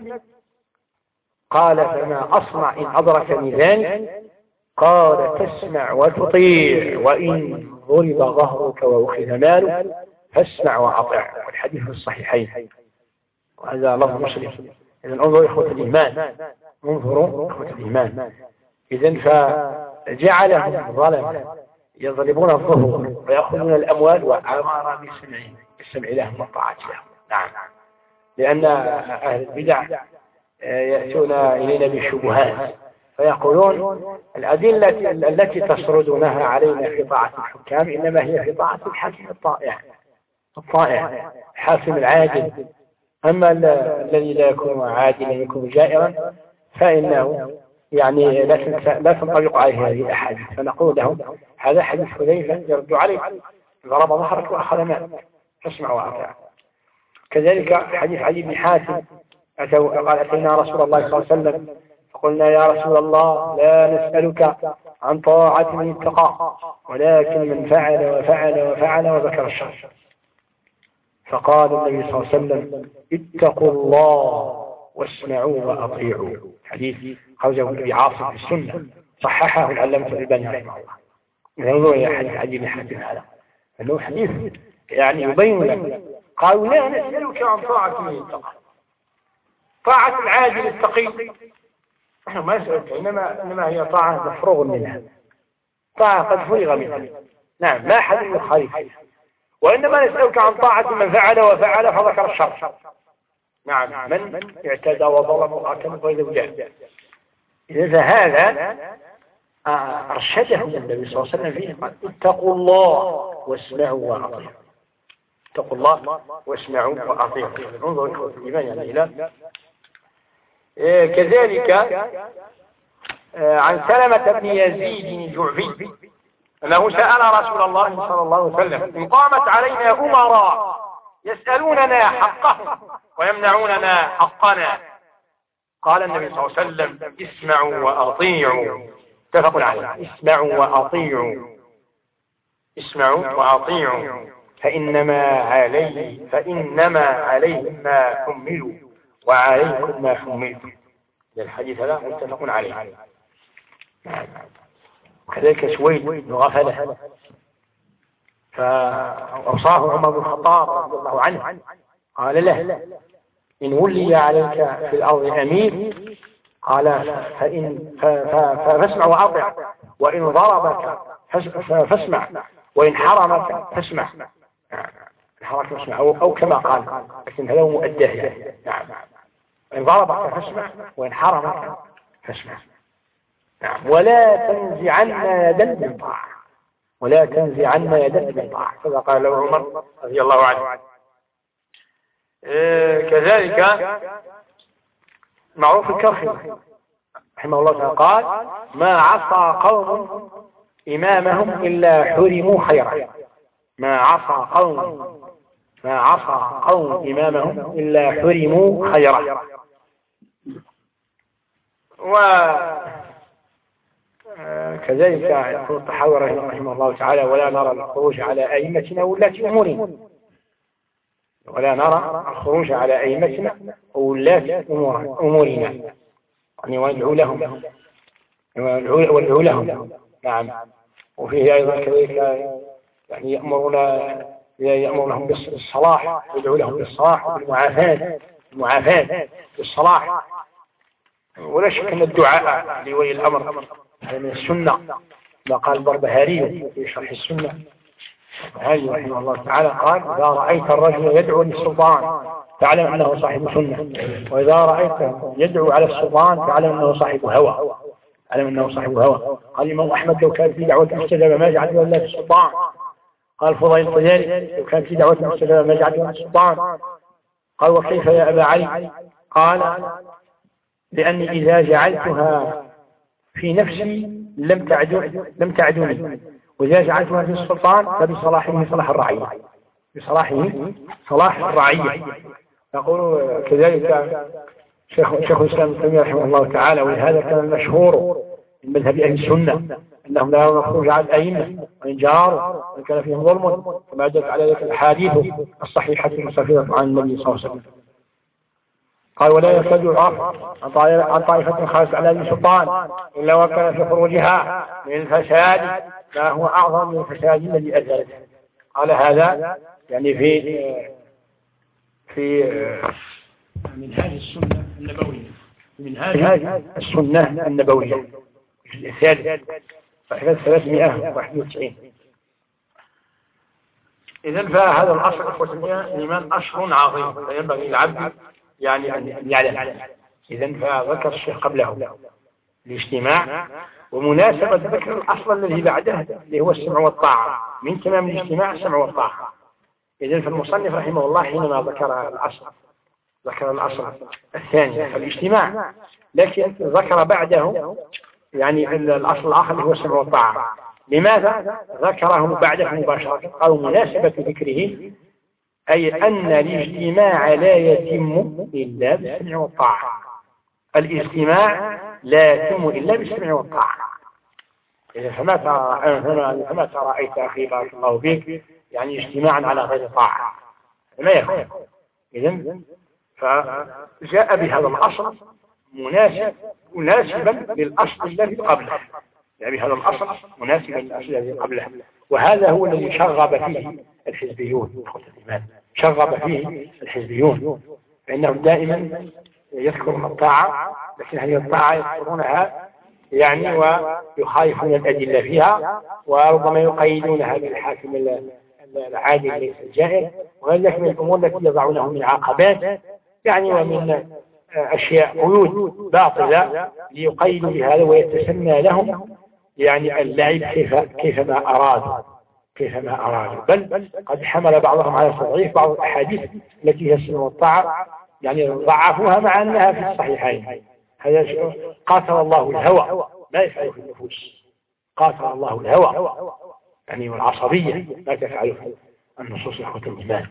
قال فما أصنع إن أدركني ذلك؟ قال تسمع وتطيع، وإن ضرب ظهرك وأخذ مالك فاسمع وأطع. والحديث في الصحيحين وهذا لفظ مسلم. إذن انظروا إخوة الإيمان، انظروا إخوة الإيمان. إذن فجعلهم ظلم يضربون الظهور ويأخذون الأموال وأمر بسمعهم بالسمع لهم والطاعة لهم. نعم لأن أهل البدع يأتون إلينا بالشبهات فيقولون الأدلة التي تسردونها علينا في طاعة الحكام إنما هي في طاعة الحاكم الطائع الطائع الحاكم العادل، أما الذي لا يكون عادلا يكون جائرا فإنه يعني لا تنطبق عليه هذه الأحاديث. فنقول لهم هذا حديث حذيفة يرد عليك، ضرب ظهرك وأخذ مالك فاسمع وأطع. كذلك حديث علي بن حاتم قال أتينا رسول الله صلى الله عليه وسلم فقلنا يا رسول الله لا نسألك عن طاعة من اتقى ولكن من فعل وفعل وفعل وذكر الشر. فقال النبي صلى الله عليه وسلم اتقوا الله واسمعوا وأطيعوا. حديث خرجه ابن عاصم في السنة صححه العلامة الألباني رحمه الله. انظروا إلى حديث علي بن حاتم هذا أنه حديث يعني يبين لك. قالوا لا نسألك عن طاعة من اتقى، طاعة العاجل التقي نحن ما نسألك، إنما, إنما هي طاعة مفروغ منها، طاعة قد فرغ منها. نعم لا حد يخالف، وإنما نسألك عن طاعة من فعل وفعل فذكر الشر. نعم من اعتدى وظلم وأكل غير وجاه. إذا هذا أرشده النبي صلى الله عليه وسلم فيه قال اتقوا الله واسمعوا وأطيعوا. اتقوا الله واسمعوا وأطيعوا. انظروا إخوة الإيمان يعني إلى كذلك عن سلمة بن يزيد الجعفي أنه سأل رسول الله صلى الله عليه وسلم إن قامت علينا أمراء يسألوننا حقهم ويمنعوننا حقنا قال النبي صلى الله عليه وسلم اسمعوا وأطيعوا. اتفق عليه. اسمعوا وأطيعوا اسمعوا وأطيعوا فإنما عليه فإنما عليهم ما حملوا وعليكم ما حملتم. الحديث هذا متفق عليه. وكذلك سويد بن غفلة فأوصاه عمر بن الخطاب رضي الله عنه قال له إن ولي عليك في الأرض أمير قال فإن فاسمع وأطع وإن ضربك فاسمع وإن حرمك فاسمع. حرمك فاسمع أو, أو كما قال لكن هذا مؤداه. نعم. إن ضربك فاسمع وإن حرمك فاسمع. نعم. ولا تنزعن يدا من طاعة ولا تنزعن يدا من طاعة كذا قال له عمر رضي الله عنه. إيه كذلك معروف الكرخي رحمه الله تعالى قال ما عصى قوم إمامهم إلا حرموا خيرا. ما عصى قوم ما عصى قوم إمامهم إلا حرموا خيرا. وكذلك يقول الطحاوي رحمه الله تعالى ولا نرى الخروج على أئمتنا ولاة أمورنا ولا نرى الخروج على أئمتنا وولاة أمورنا يعني وندعو لهم وندعو لهم. نعم. وفيه أيضا كذلك يعني يأمرنا يأمرهم بالصلاح ويدعو لهم بالصلاح وبالمعافاة المعافاة بالصلاح. ولا شك أن الدعاء لولي الأمر من السنة ما قال البربهاري في شرح السنة البربهاري رحمه الله تعالى قال إذا رأيت الرجل يدعو للسلطان فاعلم أنه صاحب سنة وإذا رأيته يدعو على السلطان فاعلم أنه صاحب هوى علم أنه صاحب هوى. قال الإمام أحمد لو كان في دعوة مستجابة ما جعلته إلا في السلطان. قال فضيل الطيالي لو كان في دعوة مستجابة ما جعلته إلا في السلطان. قال وكيف يا أبا علي؟ قال لأني إذا جعلتها في نفسي لم تعدو لم تعدوني وإذا جعلتها في السلطان فبصلاحه صلاح الرعية بصلاحه صلاح الرعية. يقول كذلك شيخ شيخ الإسلام ابن تيمية رحمه الله تعالى ولهذا كان المشهور من مذهب أهل السنة أنهم لا يرون الخروج على الأئمة وإن جاروا وإن كان فيهم ظلم كما دلت على ذلك الأحاديث الصحيحة المستفيضة عن النبي صلى الله عليه وسلم. قال ولا يرتد العفو عن طائفة خارجة على السلطان إلا وكان في خروجها من الفساد ما هو أعظم من الفساد الذي أزلته. قال هذا يعني في في منهاج السنة النبوية منهاج السنة النبوية الثالث صحيفة ثلاثمائة وواحد وتسعين. إذن فهذا الأصل أخوة الإيمان أصل عظيم فينبغي العبد يعني أن يعلم. إذن فذكر الشيخ قبله الاجتماع ومناسبة ذكر الأصل الذي بعده اللي هو السمع والطاعة من تمام الاجتماع السمع والطاعة. إذن فالمصنف رحمه الله حينما ذكر الأصل ذكر الأصل الثاني الاجتماع لكن ذكر بعده يعني الأصل الآخر اللي هو السمع والطاعة. لماذا ذكره بعده مباشرة أو مناسبة ذكره أي أن الاجتماع لا يتم إلا بالسمع والطاعة. الاجتماع لا يتم إلا بالسمع والطاعة. إذا فما ترى فما ترى أي أخي بارك الله فيك يعني اجتماعا على غير طاعة ما يكون. إذن فجاء بهذا الأصل مناسب مناسبا للأصل الذي قبله يعني بهذا الأصل مناسبا للأصل الذي قبله. وهذا هو الذي شغب فيه الحزبيون شغب فيه الحزبيون فإنهم دائما يذكرون الطاعة لكن هذه الطاعة يذكرونها يعني ويخالفون الأدلة فيها وربما يقيدونها بالحاكم العادي ليس الجائر وذلك من الأمور التي يضعونه من عقبات يعني ومن أشياء قيود باطلة ليقيدوا بهذا ويتسنى لهم يعني اللعب كيف كيفما أرادوا كيفما أرادوا بل قد حمل بعضهم على تضعيف بعض الأحاديث التي هي السنة والطاعة يعني ضعفوها مع أنها في الصحيحين هذا قاتل الله الهوى ما يفعله في النفوس، قاتل الله الهوى يعني والعصبية ما تفعله النصوص إخوة الإيمان.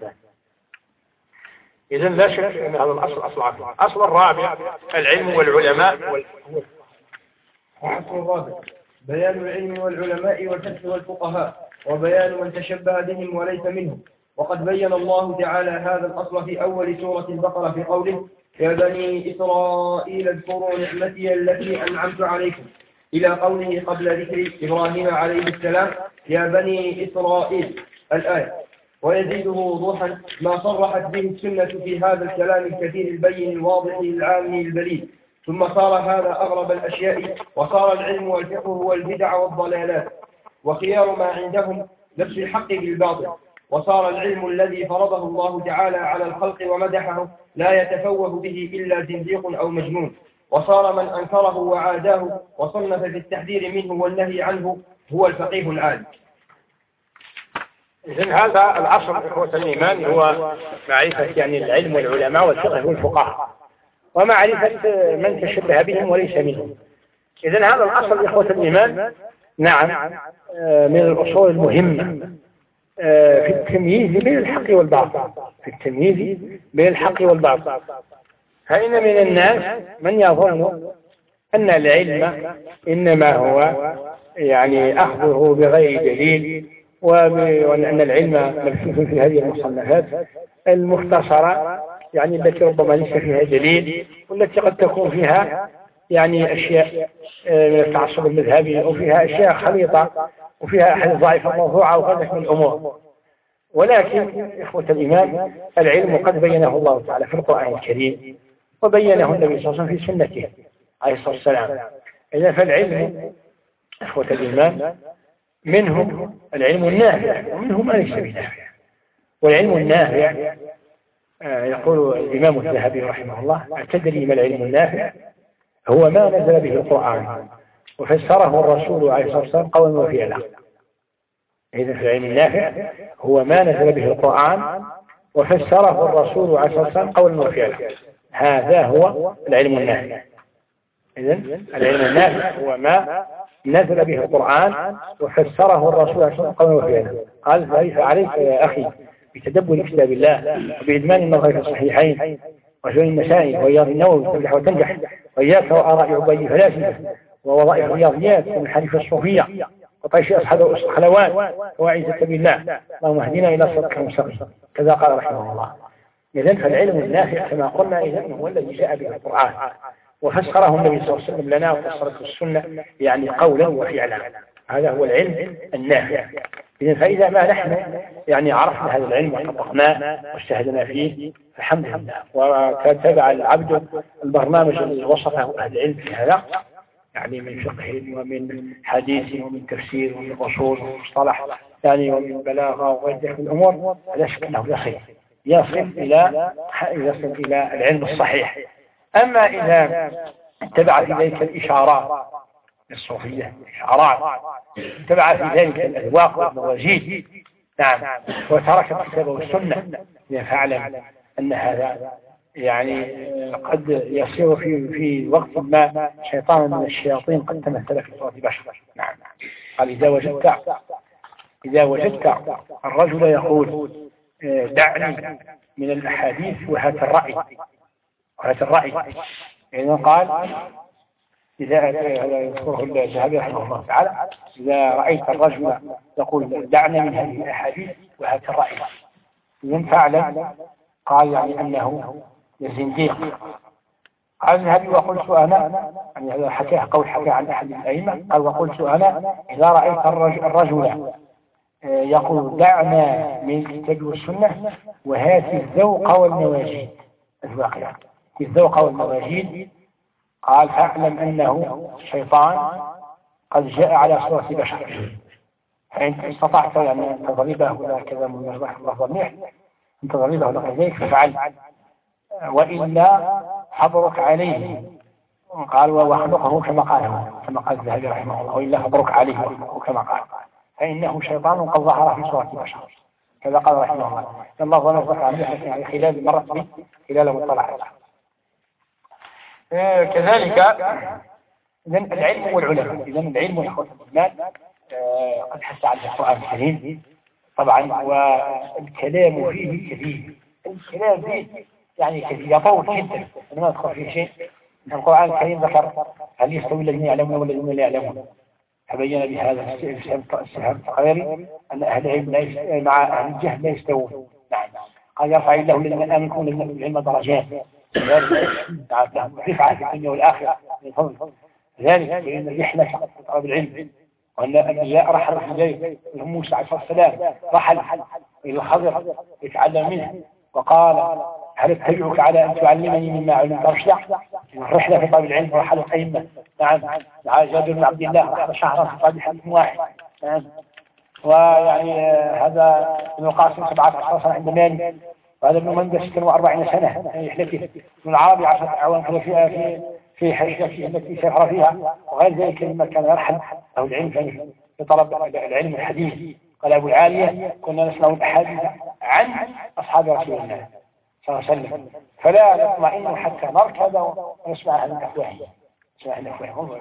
إذن لا شك أن هذا الأصل أصل عقل. الأصل الرابع العلم والعلماء. الأصل الرابع بيان العلم والعلماء والفقه والفقهاء وبيان من تشبه بهم وليس منهم. وقد بين الله تعالى هذا الأصل في أول سورة البقرة في قوله يا بني إسرائيل اذكروا نعمتي التي أنعمت عليكم إلى قوله قبل ذكر إبراهيم عليه السلام يا بني إسرائيل الآية. ويزيده وضوحا ما صرحت به السنة في هذا الكلام الكثير البين الواضح العام البليغ. ثم صار هذا أغرب الأشياء وصار العلم والفقه هو البدع والضلالات وخيار ما عندهم نفس الحق بالباطل. وصار العلم الذي فرضه الله تعالى على الخلق ومدحه لا يتفوه به إلا زنديق أو مجنون. وصار من أنكره وعاداه وصنف في التحذير منه والنهي عنه هو الفقيه العالم. إذن هذا الأصل إخوة الإيمان هو معرفة يعني العلم والعلماء والفقه والفقهاء ومعرفة من تشبه بهم وليس منهم. إذن هذا الأصل إخوة الإيمان نعم من الأصول المهمة في التمييز بين الحق والباطل، في التمييز بين الحق والباطل. فإن من الناس من يظن أن العلم إنما هو يعني أخذه بغير دليل، وأن العلم مبثوث في هذه المصنفات المختصرة يعني التي ربما ليس فيها دليل والتي قد تكون فيها يعني أشياء من التعصب المذهبي وفيها أشياء خليطة وفيها أحاديث ضعيفة موضوعة وغيرها من الأمور. ولكن إخوة الإيمان العلم قد بينه الله تعالى في القرآن الكريم وبينه النبي صلى الله عليه وسلم في سنته عليه الصلاة والسلام. إذا فالعلم إخوة الإيمان منهم العلم النافع ومنهم ما ليس بنافع. والعلم النافع يقول الإمام الذهبي رحمه الله أتدري ما العلم النافع؟ هو ما نزل به القرآن وفسره الرسول عليه الصلاة والسلام قولا وفعلا. إذن في العلم النافع هو ما نزل به القرآن وفسره الرسول عليه الصلاة والسلام قولا وفعلا. هذا هو العلم النافع. إذن العلم النافع هو ما نزل به القرآن وفسره الرسول عليه الصلاة والسلام قولا وفعلا. قال فعليك يا أخي بتدبر كتاب الله وبإدمان النظر في الصحيحين وجوء المسائل ورياض النووي تنجح وتنجح وإياك وآراء عبيد فلاسفة ووظائف الرياضيات ومن حديث الصوفية وطيش أصحاب الخلوات ووعي سبيل الله اللهم اهدنا إلى صراطك المستقيم. كذا قال رحمه الله. إذن فالعلم النافع كما قلنا إذن هو الذي جاء به القرآن وفسره النبي صلى الله عليه وسلم لنا وفسرته السنة يعني قولا وفعلا. هذا هو العلم النافع. إذن فإذا ما نحن يعني عرفنا هذا العلم وطبقناه واجتهدنا فيه فالحمد لله وتابع العبد البرنامج الذي وصفه أهل العلم في هذا يعني من فقه ومن حديث ومن تفسير ومن أصول ومصطلح يعني ومن بلاغة وغيرها من الأمور لا شك أنه يصل يصل إلى يصل إلى العلم الصحيح. أما إذا اتبع في ذلك الإشارات الصوفية إشارات اتبع في ذلك الأذواق والمواجيد نعم وترك الكتاب والسنة فاعلم أن هذا يعني قد يصير في في وقت ما شيطان من الشياطين قد تمثل في صورة بشر. نعم قال إذا وجدت إذا وجدت الرجل يقول دعني من الأحاديث وهات الرأي وهات الرأي يعني قال إذا يذكره الذهبي رحمه الله تعالى إذا رأيت الرجل يقول دعنا من هذه الأحاديث وهات الرأي إذن فعلا قال يعني أنه زنديق. قال الذهبي وقلت أنا يعني هذا حكاه قول حكاه عن أحد الأئمة قال وقلت أنا إذا رأيت الرجل, الرجل يقول دعنا من الكتاب والسنة وهات الذوق والمواجيد الواقع الذوق والمواجيد قال فاعلم أنه شيطان قد جاء على صورة بشر فإن استطعت أن تضربه ولا كذا من الله ضميح أن تضربه لغيرك ففعل وإلا حضرك عليه. قال وخلقه كما قال كما قال الذهبي رحمه الله وإلا حضرك عليه كما قال فإنه شيطان قد ظهر في صورة بشر كذا قال رحمه الله. الله ونصح عليه خلال مرت به خلال مطلع. آه كذلك إذن العلم والعلماء، إذن العلم والإخوة الإيمان آه قد حث على القرآن الكريم طبعا، والكلام فيه كثير، الكلام فيه يعني كثير يطول جدا، أنا ما أدخل فيه شيء. القرآن الكريم ذكر هل يستوي الذين يعلمون والذين لا يعلمون، فبين بهذا السهم التقريري أن أهل العلم لا مع أهل الجهل لا يستوون. نعم، قال يرفع الله الذين آمنوا والذين العلم درجات، رفعة في الدنيا والآخرة من فضل. ذلك لأن الرحلة طلب العلم، وأن الأنبياء رحلوا في ذلك، موسى عليه السلام رحل إلى الخضر يتعلم منه، وقال هل اتبعك على أن تعلمني مما علمت رشدا؟ الرحلة في طلب العلم رحلة أئمة. نعم، مع جابر بن عبد الله رحل شهرا في طلب حديث واحد. نعم، ويعني هذا ابن القاسم سبعة عشر سنة عند مالك، وهذا ابن مندى ستة وأربعين سنة في رحلته، ابن العربي عشرة أعوام فيها في في حجته التي سافر فيها، وغير ذلك لما كان يرحل له العلم في طلب العلم الحديث. قال أبو العالية كنا نسمع الأحاديث عن أصحاب رسول الله صلى الله عليه وسلم، فلا نطمئن حتى نركض ونسمع هذه الأفواه، نسمع هذه الأفواه.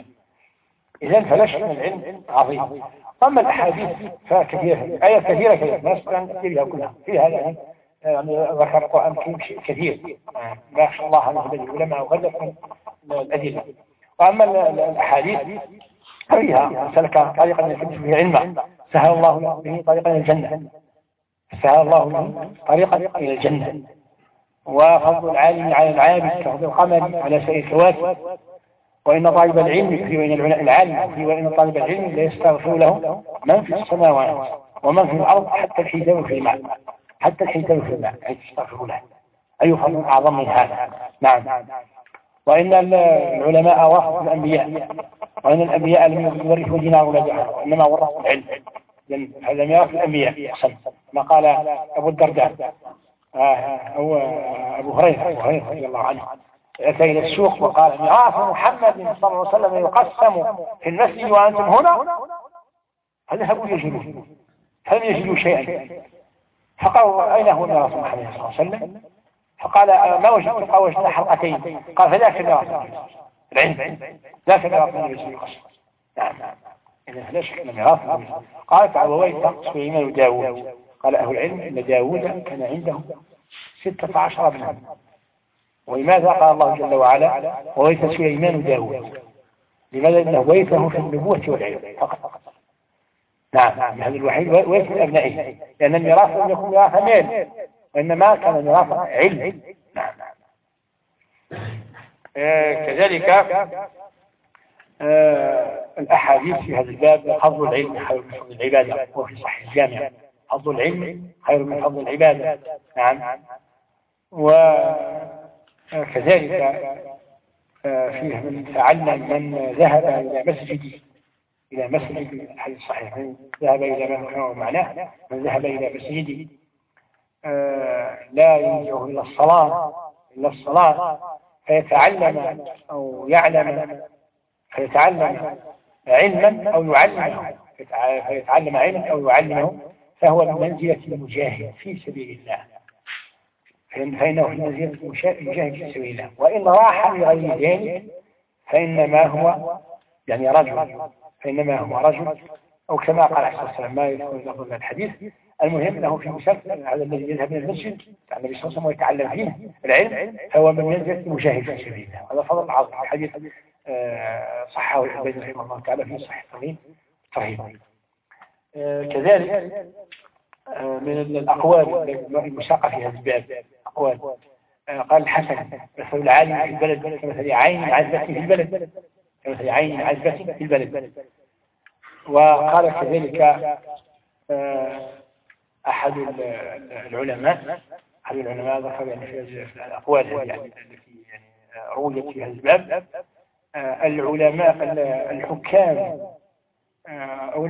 إذن فلا شك العلم عظيم. أما الأحاديث فكثيرة، آيات كثيرة كثيرة ما يستطيع أن نكتبها كلها فيها، يعني يعني ذكر القرآن الكريم شيء كثير ما شاء الله على العلماء وغلق الأدلة. وأما الأحاديث فيها سلك طريقا يكتب به علما سهل الله به طريقا إلى الجنة، سهل الله به طريقا إلى الجنة. وفضل العالم على العابد كفضل القمر على سائر الكواكب، وإن طالب العلم يكفي، وإن العالم يكفي، وإن طالب العلم لا يستغفر له من في السماوات ومن في الأرض حتى الحيتان في الماء، حتى الحيتان في الماء أي تستغفر له. أي فضل أعظم من هذا. نعم، وإن العلماء ورثوا الأنبياء، وإن الأنبياء لم يورثوا دينار ولا درهم، وإنما ورثوا العلم، لأن هذا ميراث الأنبياء أحسن ما قال أبو الدرداء أو أبو هريرة رضي الله عنه، أتى إلى السوق وقال ميراث محمد صلى الله عليه وسلم يقسم في المسجد وأنتم هنا، فذهبوا يجلون فلم يجدوا شيئا، فقالوا أين هو ميراث محمد صلى الله عليه وسلم؟ فقال ما وجدت، قال وجدنا حلقتين، قال فذاك ميراث العلم، ذاك ميراث النبي صلى الله عليه وسلم. نعم، إذا فلا شك أن ميراث. قالت عبويت سليمان وداود، قال أهل العلم أن داود كان عنده ستة عشر ابنا. ولماذا قال الله جل وعلا وورث سليمان داود؟ لماذا؟ انه ورثه في النبوة والعلم فقط. نعم، هذا الوحيد ورث من أبنائه، لأن الميراث لم يكن ميراث مال، وإنما كان ميراث علم. نعم. آه كذلك آه الأحاديث في هذا الباب فضل العلم خير من فضل العبادة، وفي صحيح الجامع فضل العلم خير من فضل العبادة. نعم، وكذلك فيه من تعلم من ذهب إلى مسجد إلى مسجد الحديث الصحيح، من ذهب إلى ما كان معناه، من ذهب إلى مسجد لا ينجه إلا الصلاة إلا الصلاة فيتعلم أو يعلم، فيتعلم علما أو يعلمه، فيتعلم علما أو يعلمه، فهو بمنزلة المجاهد في سبيل الله، فإنه في منزلة المجاهد في سبيل الله. وإن راح لغير ذلك فإنما هو يعني رجل، فإنما هو رجل، أو كما قال عليه الصلاة والسلام ما يذكر لفظ الحديث. المهم أنه في مسافة هذا الذي يذهب إلى المسجد النبي صلى الله عليه وسلم ويتعلم فيه العلم، فهو من منزلة المجاهد في سبيل الله. هذا فضل عظيم. حديث صححه الألباني رحمه الله تعالى في صحيح الترغيب الترهيب. كذلك من الأقوال المشاقة في هذا الباب أقوال. قال الحسن مثل العالم في البلد كمثل عين عزبة في البلد، كمثل عين عزبة في البلد. وقال كذلك أحد العلماء أحد العلماء ذكر يعني في الأقوال يعني التي يعني رويت في هذا الباب، العلماء الحكام أو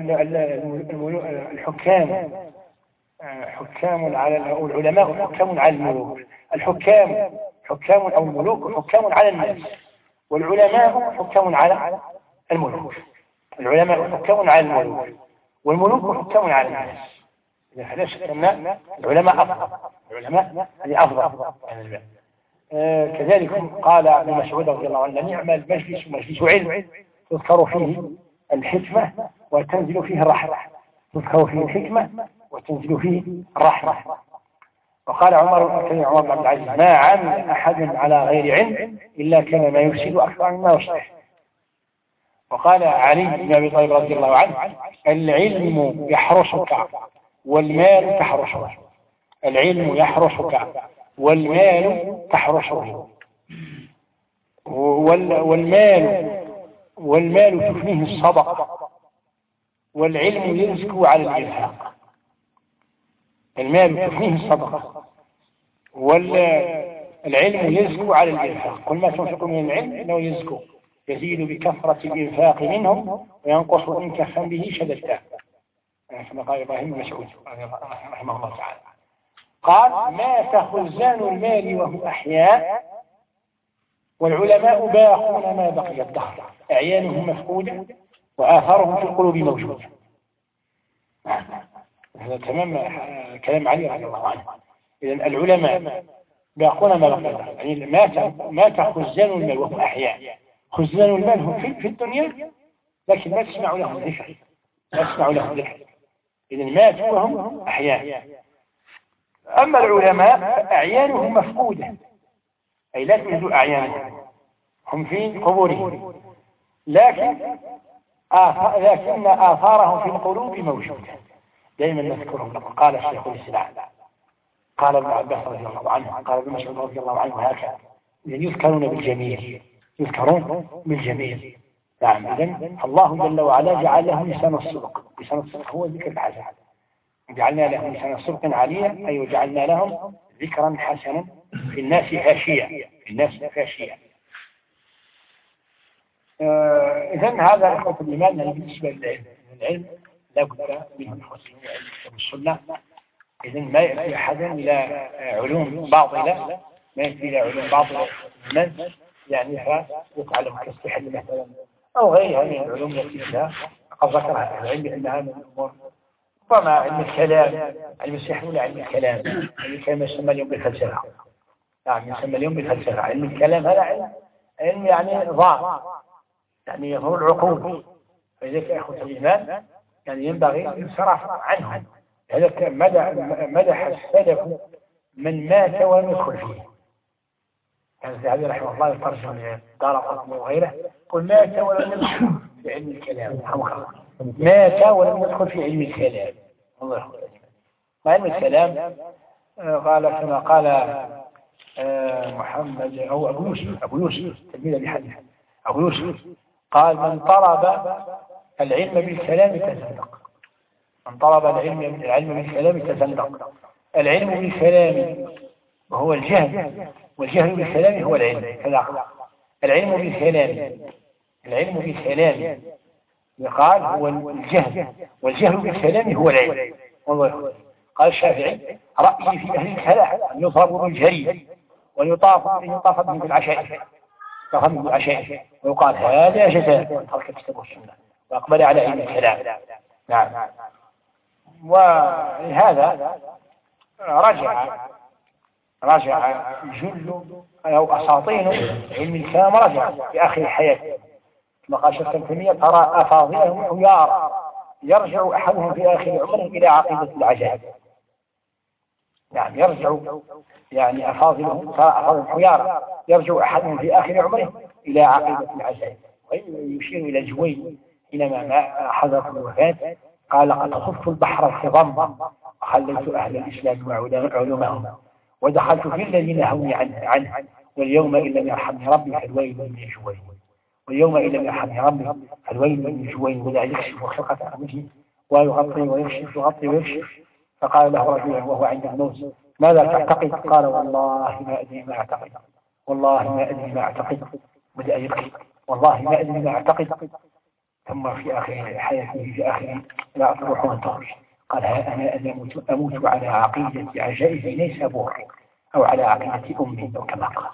الحكام حكام على أو العلماء حكام على الملوك، الحكام حكام أو الملوك حكام على الناس، والعلماء حكام على الملوك. العلماء حكام على الملوك والملوك حكام على الناس. إذا فلا شك أن العلماء أفضل، العلماء هذه أفضل. آه كذلك قال ابن مسعود رضي الله عنه: نعم المجلس مجلس علم تذكر فيه الحكمة وتنزل فيه الرحمة، تذكر فيه الحكمة وتنزل فيه الرحمة. وقال عمر عمر بن عبد العزيز: ما عمل أحد على غير علم إلا كان ما يفسد أكثر مما يصلح. وقال علي بن أبي طالب رضي الله عنه: العلم يحرسك والمال تحرسه، العلم يحرسك والمال تحرسه، والمال والمال تفنيه الصدقة، والعلم يزكو على الإنفاق. المال تفنيه الصدقة والعلم يزكو على الإنفاق. كل ما تنفق من العلم إنه يزكو، يزيد بكثرة الإنفاق منهم وينقص إن كفا به شددته، كما قال إبراهيم بن مسعود رحمه الله تعالى. قال: مات خزان المال وهم أحياء والعلماء باقون ما بقي الدهر، أعيانهم مفقودة وآثارهم في القلوب موجودة. هذا تمام كلام علي رضي الله عنه. إذن العلماء باقون ما بقي الدهر، يعني مات مات خزان المال وهم أحياء. خزان المال هم في, في الدنيا لكن ما تسمع لهم ذكر، لا تسمع لهم ذكر، إذن ماتوا وهم أحياء. أما العلماء فأعيانهم مفقودة، أي لا توجد أعيانهم، هم في قبورهم، لكن آثار لكن آثارهم في القلوب موجودة. دائما نذكرهم. قال الشيخ الإسلام، قال ابن عباس رضي الله عنه، قال ابن مسعود رضي الله عنه هكذا: يذكرون بالجميل، يذكرون بالجميل. نعم. إذن الله جل وعلا جعل لهم لسان الصدق، لسان الصدق هو ذكر الحسن، جعلنا لهم لسان صدق عليا، أي وجعلنا لهم ذكرا حسنا في الناس فاشيا، في الناس فاشيا. آه إذن هذا إخوة الإيمان بالنسبة للعلم. العلم لا بد منه الخصوصية والسنة. إذن ما يأتي أحد إلى علوم باطلة، ما يأتي إلى علوم باطلة من يعني يتعلم كالسحر مثلا أو غيرها من العلوم التي فيها قد ذكرها العلم أنها من الأمور، ربما علم الكلام، علم السحر ولا علم الكلام، علم الكلام يسمى اليوم بالفلسفة. نعم يسمى اليوم بالفلسفة. علم الكلام هذا علم علم يعني ضار، يعني يظهر العقول. فلذلك يا إخوة الإيمان يعني ينبغي الانصراف عنهم. هذا مدح السلف من مات ولم يدخل فيه. كان الذهبي رحمه الله يترجم دار قطن وغيره: قل مات ولم يدخل في علم الكلام، مات ولم يدخل في علم الكلام. الله علم الكلام قال كما قال محمد أو أبو يوسف أبو يوسف تلميذ أبي حنيفة أبو يوسف قال: من طلب العلم بالكلام تزندق، من طلب العلم العلم بالكلام تزندق. العلم بالكلام وهو الجهل، والجهل بالكلام هو العلم. كذا العلم بالكلام، العلم بالكلام يقال هو الجهل، والجهل بالكلام هو العلم. والله قال الشافعي: رأيي في أهل الكلام أن يضربوا بالجري ويطاف يطاف بهم بالعشائر، يطاف بهم بالعشائر ويقال هذا جزاء ترك الكتاب والسنة وأقبل على علم الكلام. نعم. ولهذا رجع رجع جل أو أساطين علم الكلام رجع في آخر حياته، كما قال شيخ ابن تيمية: ترى أفاضلهم حيارى يرجع أحدهم في آخر عمره إلى عقيدة العجائب. يعني يرجع يعني أفاضلهم ترى أفاضلهم حيارى يرجع أحدهم في آخر عمره إلى عقيدة العجائب. ويشير إلى جوين حينما حضر الوفاة قال: لقد خفت البحر الخضم وخليت أهل الإسلام وعلومهم ودخلت في الذي نهوني عنه عنه واليوم إن لم يرحمني ربي فالويل من جوين، واليوم إن لم يرحمني ربي فالويل من جوين، ولا يكشف خلقة وجهه ويغطي ويكشف يغطي ويكشف. فقال له رجل وهو عند الموت: ماذا تعتقد؟ قال: والله ما أدري ما أعتقد، والله ما أدري ما أعتقد. بدأ يبكي: والله ما أدري ما أعتقد. ثم في آخر حياته في آخر لا أطرح وانتظر قال: ها أنا أموت, أموت على عقيدة عجائز نيسابور أو على عقيدة أمي أو كما قال.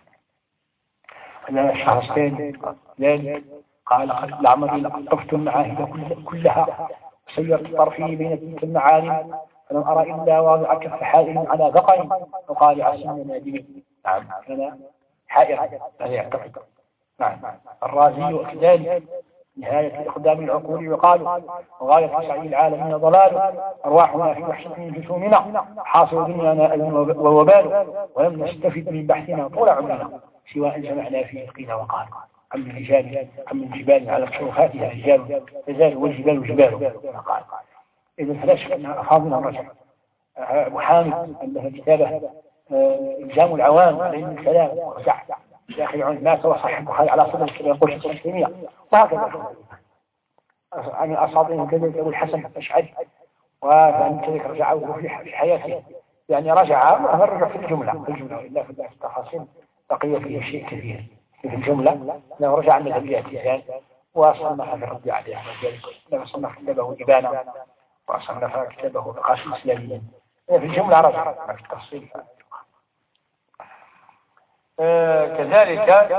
أنا الشهرستين قال: لعمري لقد طفت المعاهد كلها وسيرت طرفي بين تلك المعالم فلم أرى إلا واضع كف حائل على ذقن وقال: عسين نادمي نعم كان حائرا لا يعتقد. نعم الرازي كذلك نهاية إقدام العقول يقال وغاية سعي العالمين ضلال أرواحنا في وحشة من جسومنا حاصل دنيانا أذن ووبال ولم نستفد من بحثنا طول عمرنا سوى أن سمعنا فيه قيل وقال عم من رجال عم من جبال على شروخاتها رجال رجال والجبال جبال قال. إذا فلا شك أن أفاضنا الرجل أبو حامد أنها كتابة إلزام العوام عليهم السلام وسع يا أخي الناس وصح البخاري على صدر كما يقول شيخ الإسلامية وهكذا عن الأساطين كذلك أبو الحسن الأشعري وفعن كذلك رجعه في حياته يعني رجع رجع في الجملة في الجملة إلا في التفاصيل بقي فيه شيء كثير في الجملة أنه رجع عن مذهبياته يعني وصنف في الرد عليها وذلك صنف كتابه إبانة وصنف كتابه نقاش الإسلاميين في الجملة رجع في التفصيل. آه كذلك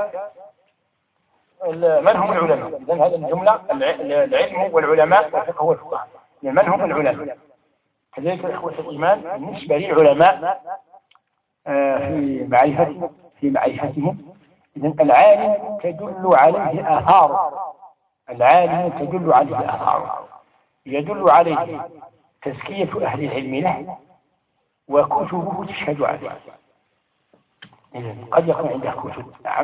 من هم العلماء؟ إذن هذه الجملة العلم والعلماء والفقه والفقهاء. من هم العلماء؟ كذلك إخوة الإيمان بالنسبة للعلماء آه في معرفة في معرفتهم. إذن العالم تدل عليه آثار العالم تدل عليه آثار يدل عليه تزكية أهل العلم له وكتبه تشهد عليه. قد يكون عنده كتب نعم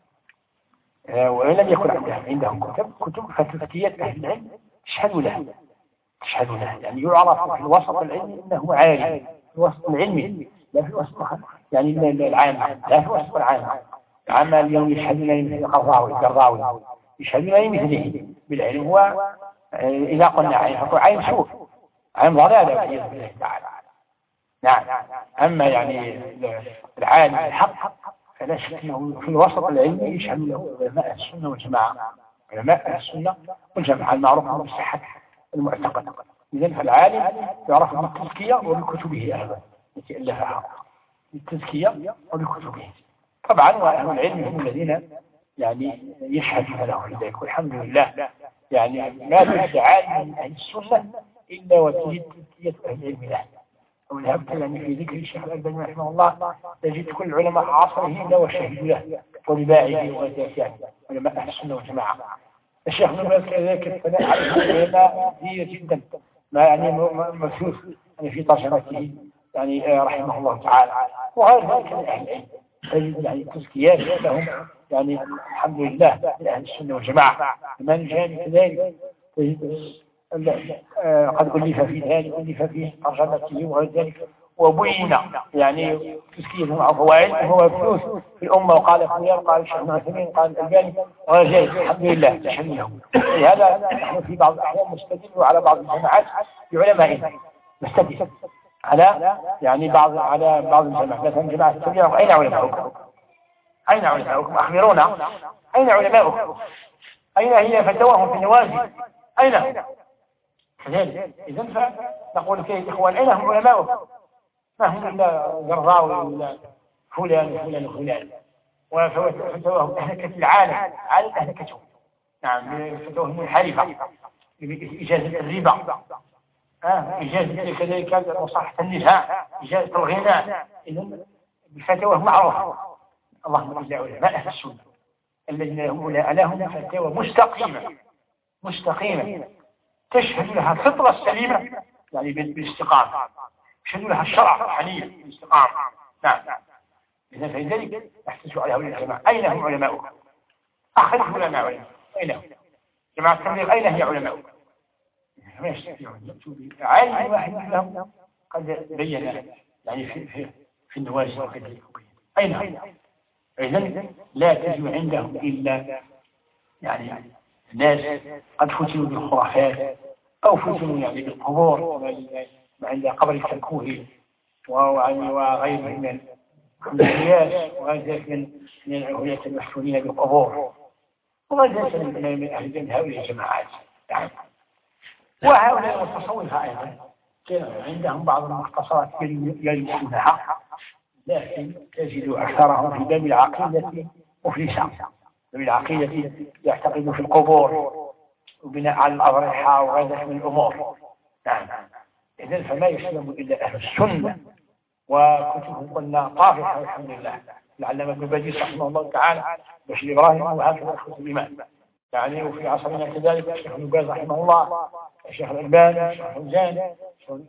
وإن لم يكن عنده عندهم كتب كتب فتزكية أهل العلم تشهد له تشهد له يعني يعرف في الوسط العلمي أنه عالم في الوسط العلمي لا في الوسط يعني العام لا في الوسط العام العام اليوم يشهدون مثل القرضاوي القرضاوي يشهدون مثله بالعلم هو إذا قلنا عين فهو عين سوء عين ضلالة بإذن الله تعالى. نعم أما يعني العالم الحق فلا شك أنه في الوسط العلمي يشهد له علماء السنة والجماعة علماء السنة والجماعة المعروفة بالصحة المعتقد. إذن فالعالم يعرف بالتزكية وبكتبه أيضا التي ألفها بالتزكية وبكتبه. طبعا وأهل العلم هم الذين يعني يشهدون له في ذلك والحمد لله يعني ما توجد عالم من أهل السنة إلا وتجد تزكية أهل العلم له. وذهبت يعني في ذكر الشيخ الألباني رحمه الله تجد كل علماء عصره إلا وشهدوا له ولباعه وذاته علماء أهل السنة والجماعة. الشيخ ابن باز كذلك الثناء عليه علماء كثير جدا ما يعني مبثوث يعني في ترجمته يعني رحمه الله تعالى وغير ذلك من أهل العلم تجد يعني تزكيات لهم يعني الحمد لله من أهل السنة والجماعة. من جاني كذلك تجد آه قد ألف في ذلك ألف فيه ترجمته وغير ذلك وبين يعني تزكية مع فوائد وهو مبثوث في الأمة وقال فلان قال الشيخ ابن عثيمين قال الألباني وغير ذلك الحمد لله تشهده. لهذا نحن في بعض الأحيان نستدل على بعض الجماعات بعلمائنا نستدل على يعني بعض على بعض الجماعات مثلا جماعة التبليغ أين علماؤكم؟ أين علماؤكم؟ أخبرونا أين علماؤكم؟ أين هي فتواهم في النوازل؟ أين؟ كذلك إذن فنقول كيف إخوان أين هم علماؤكم؟ ما هم إلا قرضاوي ولا فلان وفلان وفلان وفتواهم أهلكة العالم عالم أهلكته. نعم فتواهم الحرفة إجازة الربا آه. إجازة كذلك مصالحة النساء إجازة الغناء. إذن الفتوى معروفة. اللهم صل على علماء أهل السنة الذين لهم فتوى مستقيمة مستقيمة تشهد لها الفطرة السليمة يعني بالاستقامة تشهد لها الشرع الحنيف بالاستقامة. نعم إذن فلذلك نحتج على هؤلاء العلماء. أين هم علماؤكم؟ أخرج علماء علماء أين هم؟ جماعة التبليغ أين هي علماؤكم؟ ما يستطيعون عالم واحد لهم قد بين يعني في في في النوازل وكذلك أين هم؟ إذن لا تجد عندهم إلا يعني ناس قد فتنوا بالخرافات أو فتنوا يعني بالقبور عند قبر الكركوهي وغيره من القياس وغير ذلك من العهوية المحفوظين بالقبور وغير ذلك من أهل هؤلاء الجماعات. وهؤلاء المتصوفة أيضا عندهم بعض المختصرات يلمسونها لكن تجد أكثرهم في باب العقيدة مفلسة. باب العقيدة يعتقد في القبور وبناء على الأضرحة وغير ذلك من الأمور. نعم إذن فما يسلم إلا أهل السنة وكتبهم قلنا طافحة والحمد لله العلامة ابن باديس رحمه الله تعالى، بشير إبراهيم، وهكذا إخوة الإيمان. يعني وفي عصرنا كذلك الشيخ ابن باز رحمه الله، الشيخ الألباني، الشيخ الفوزان،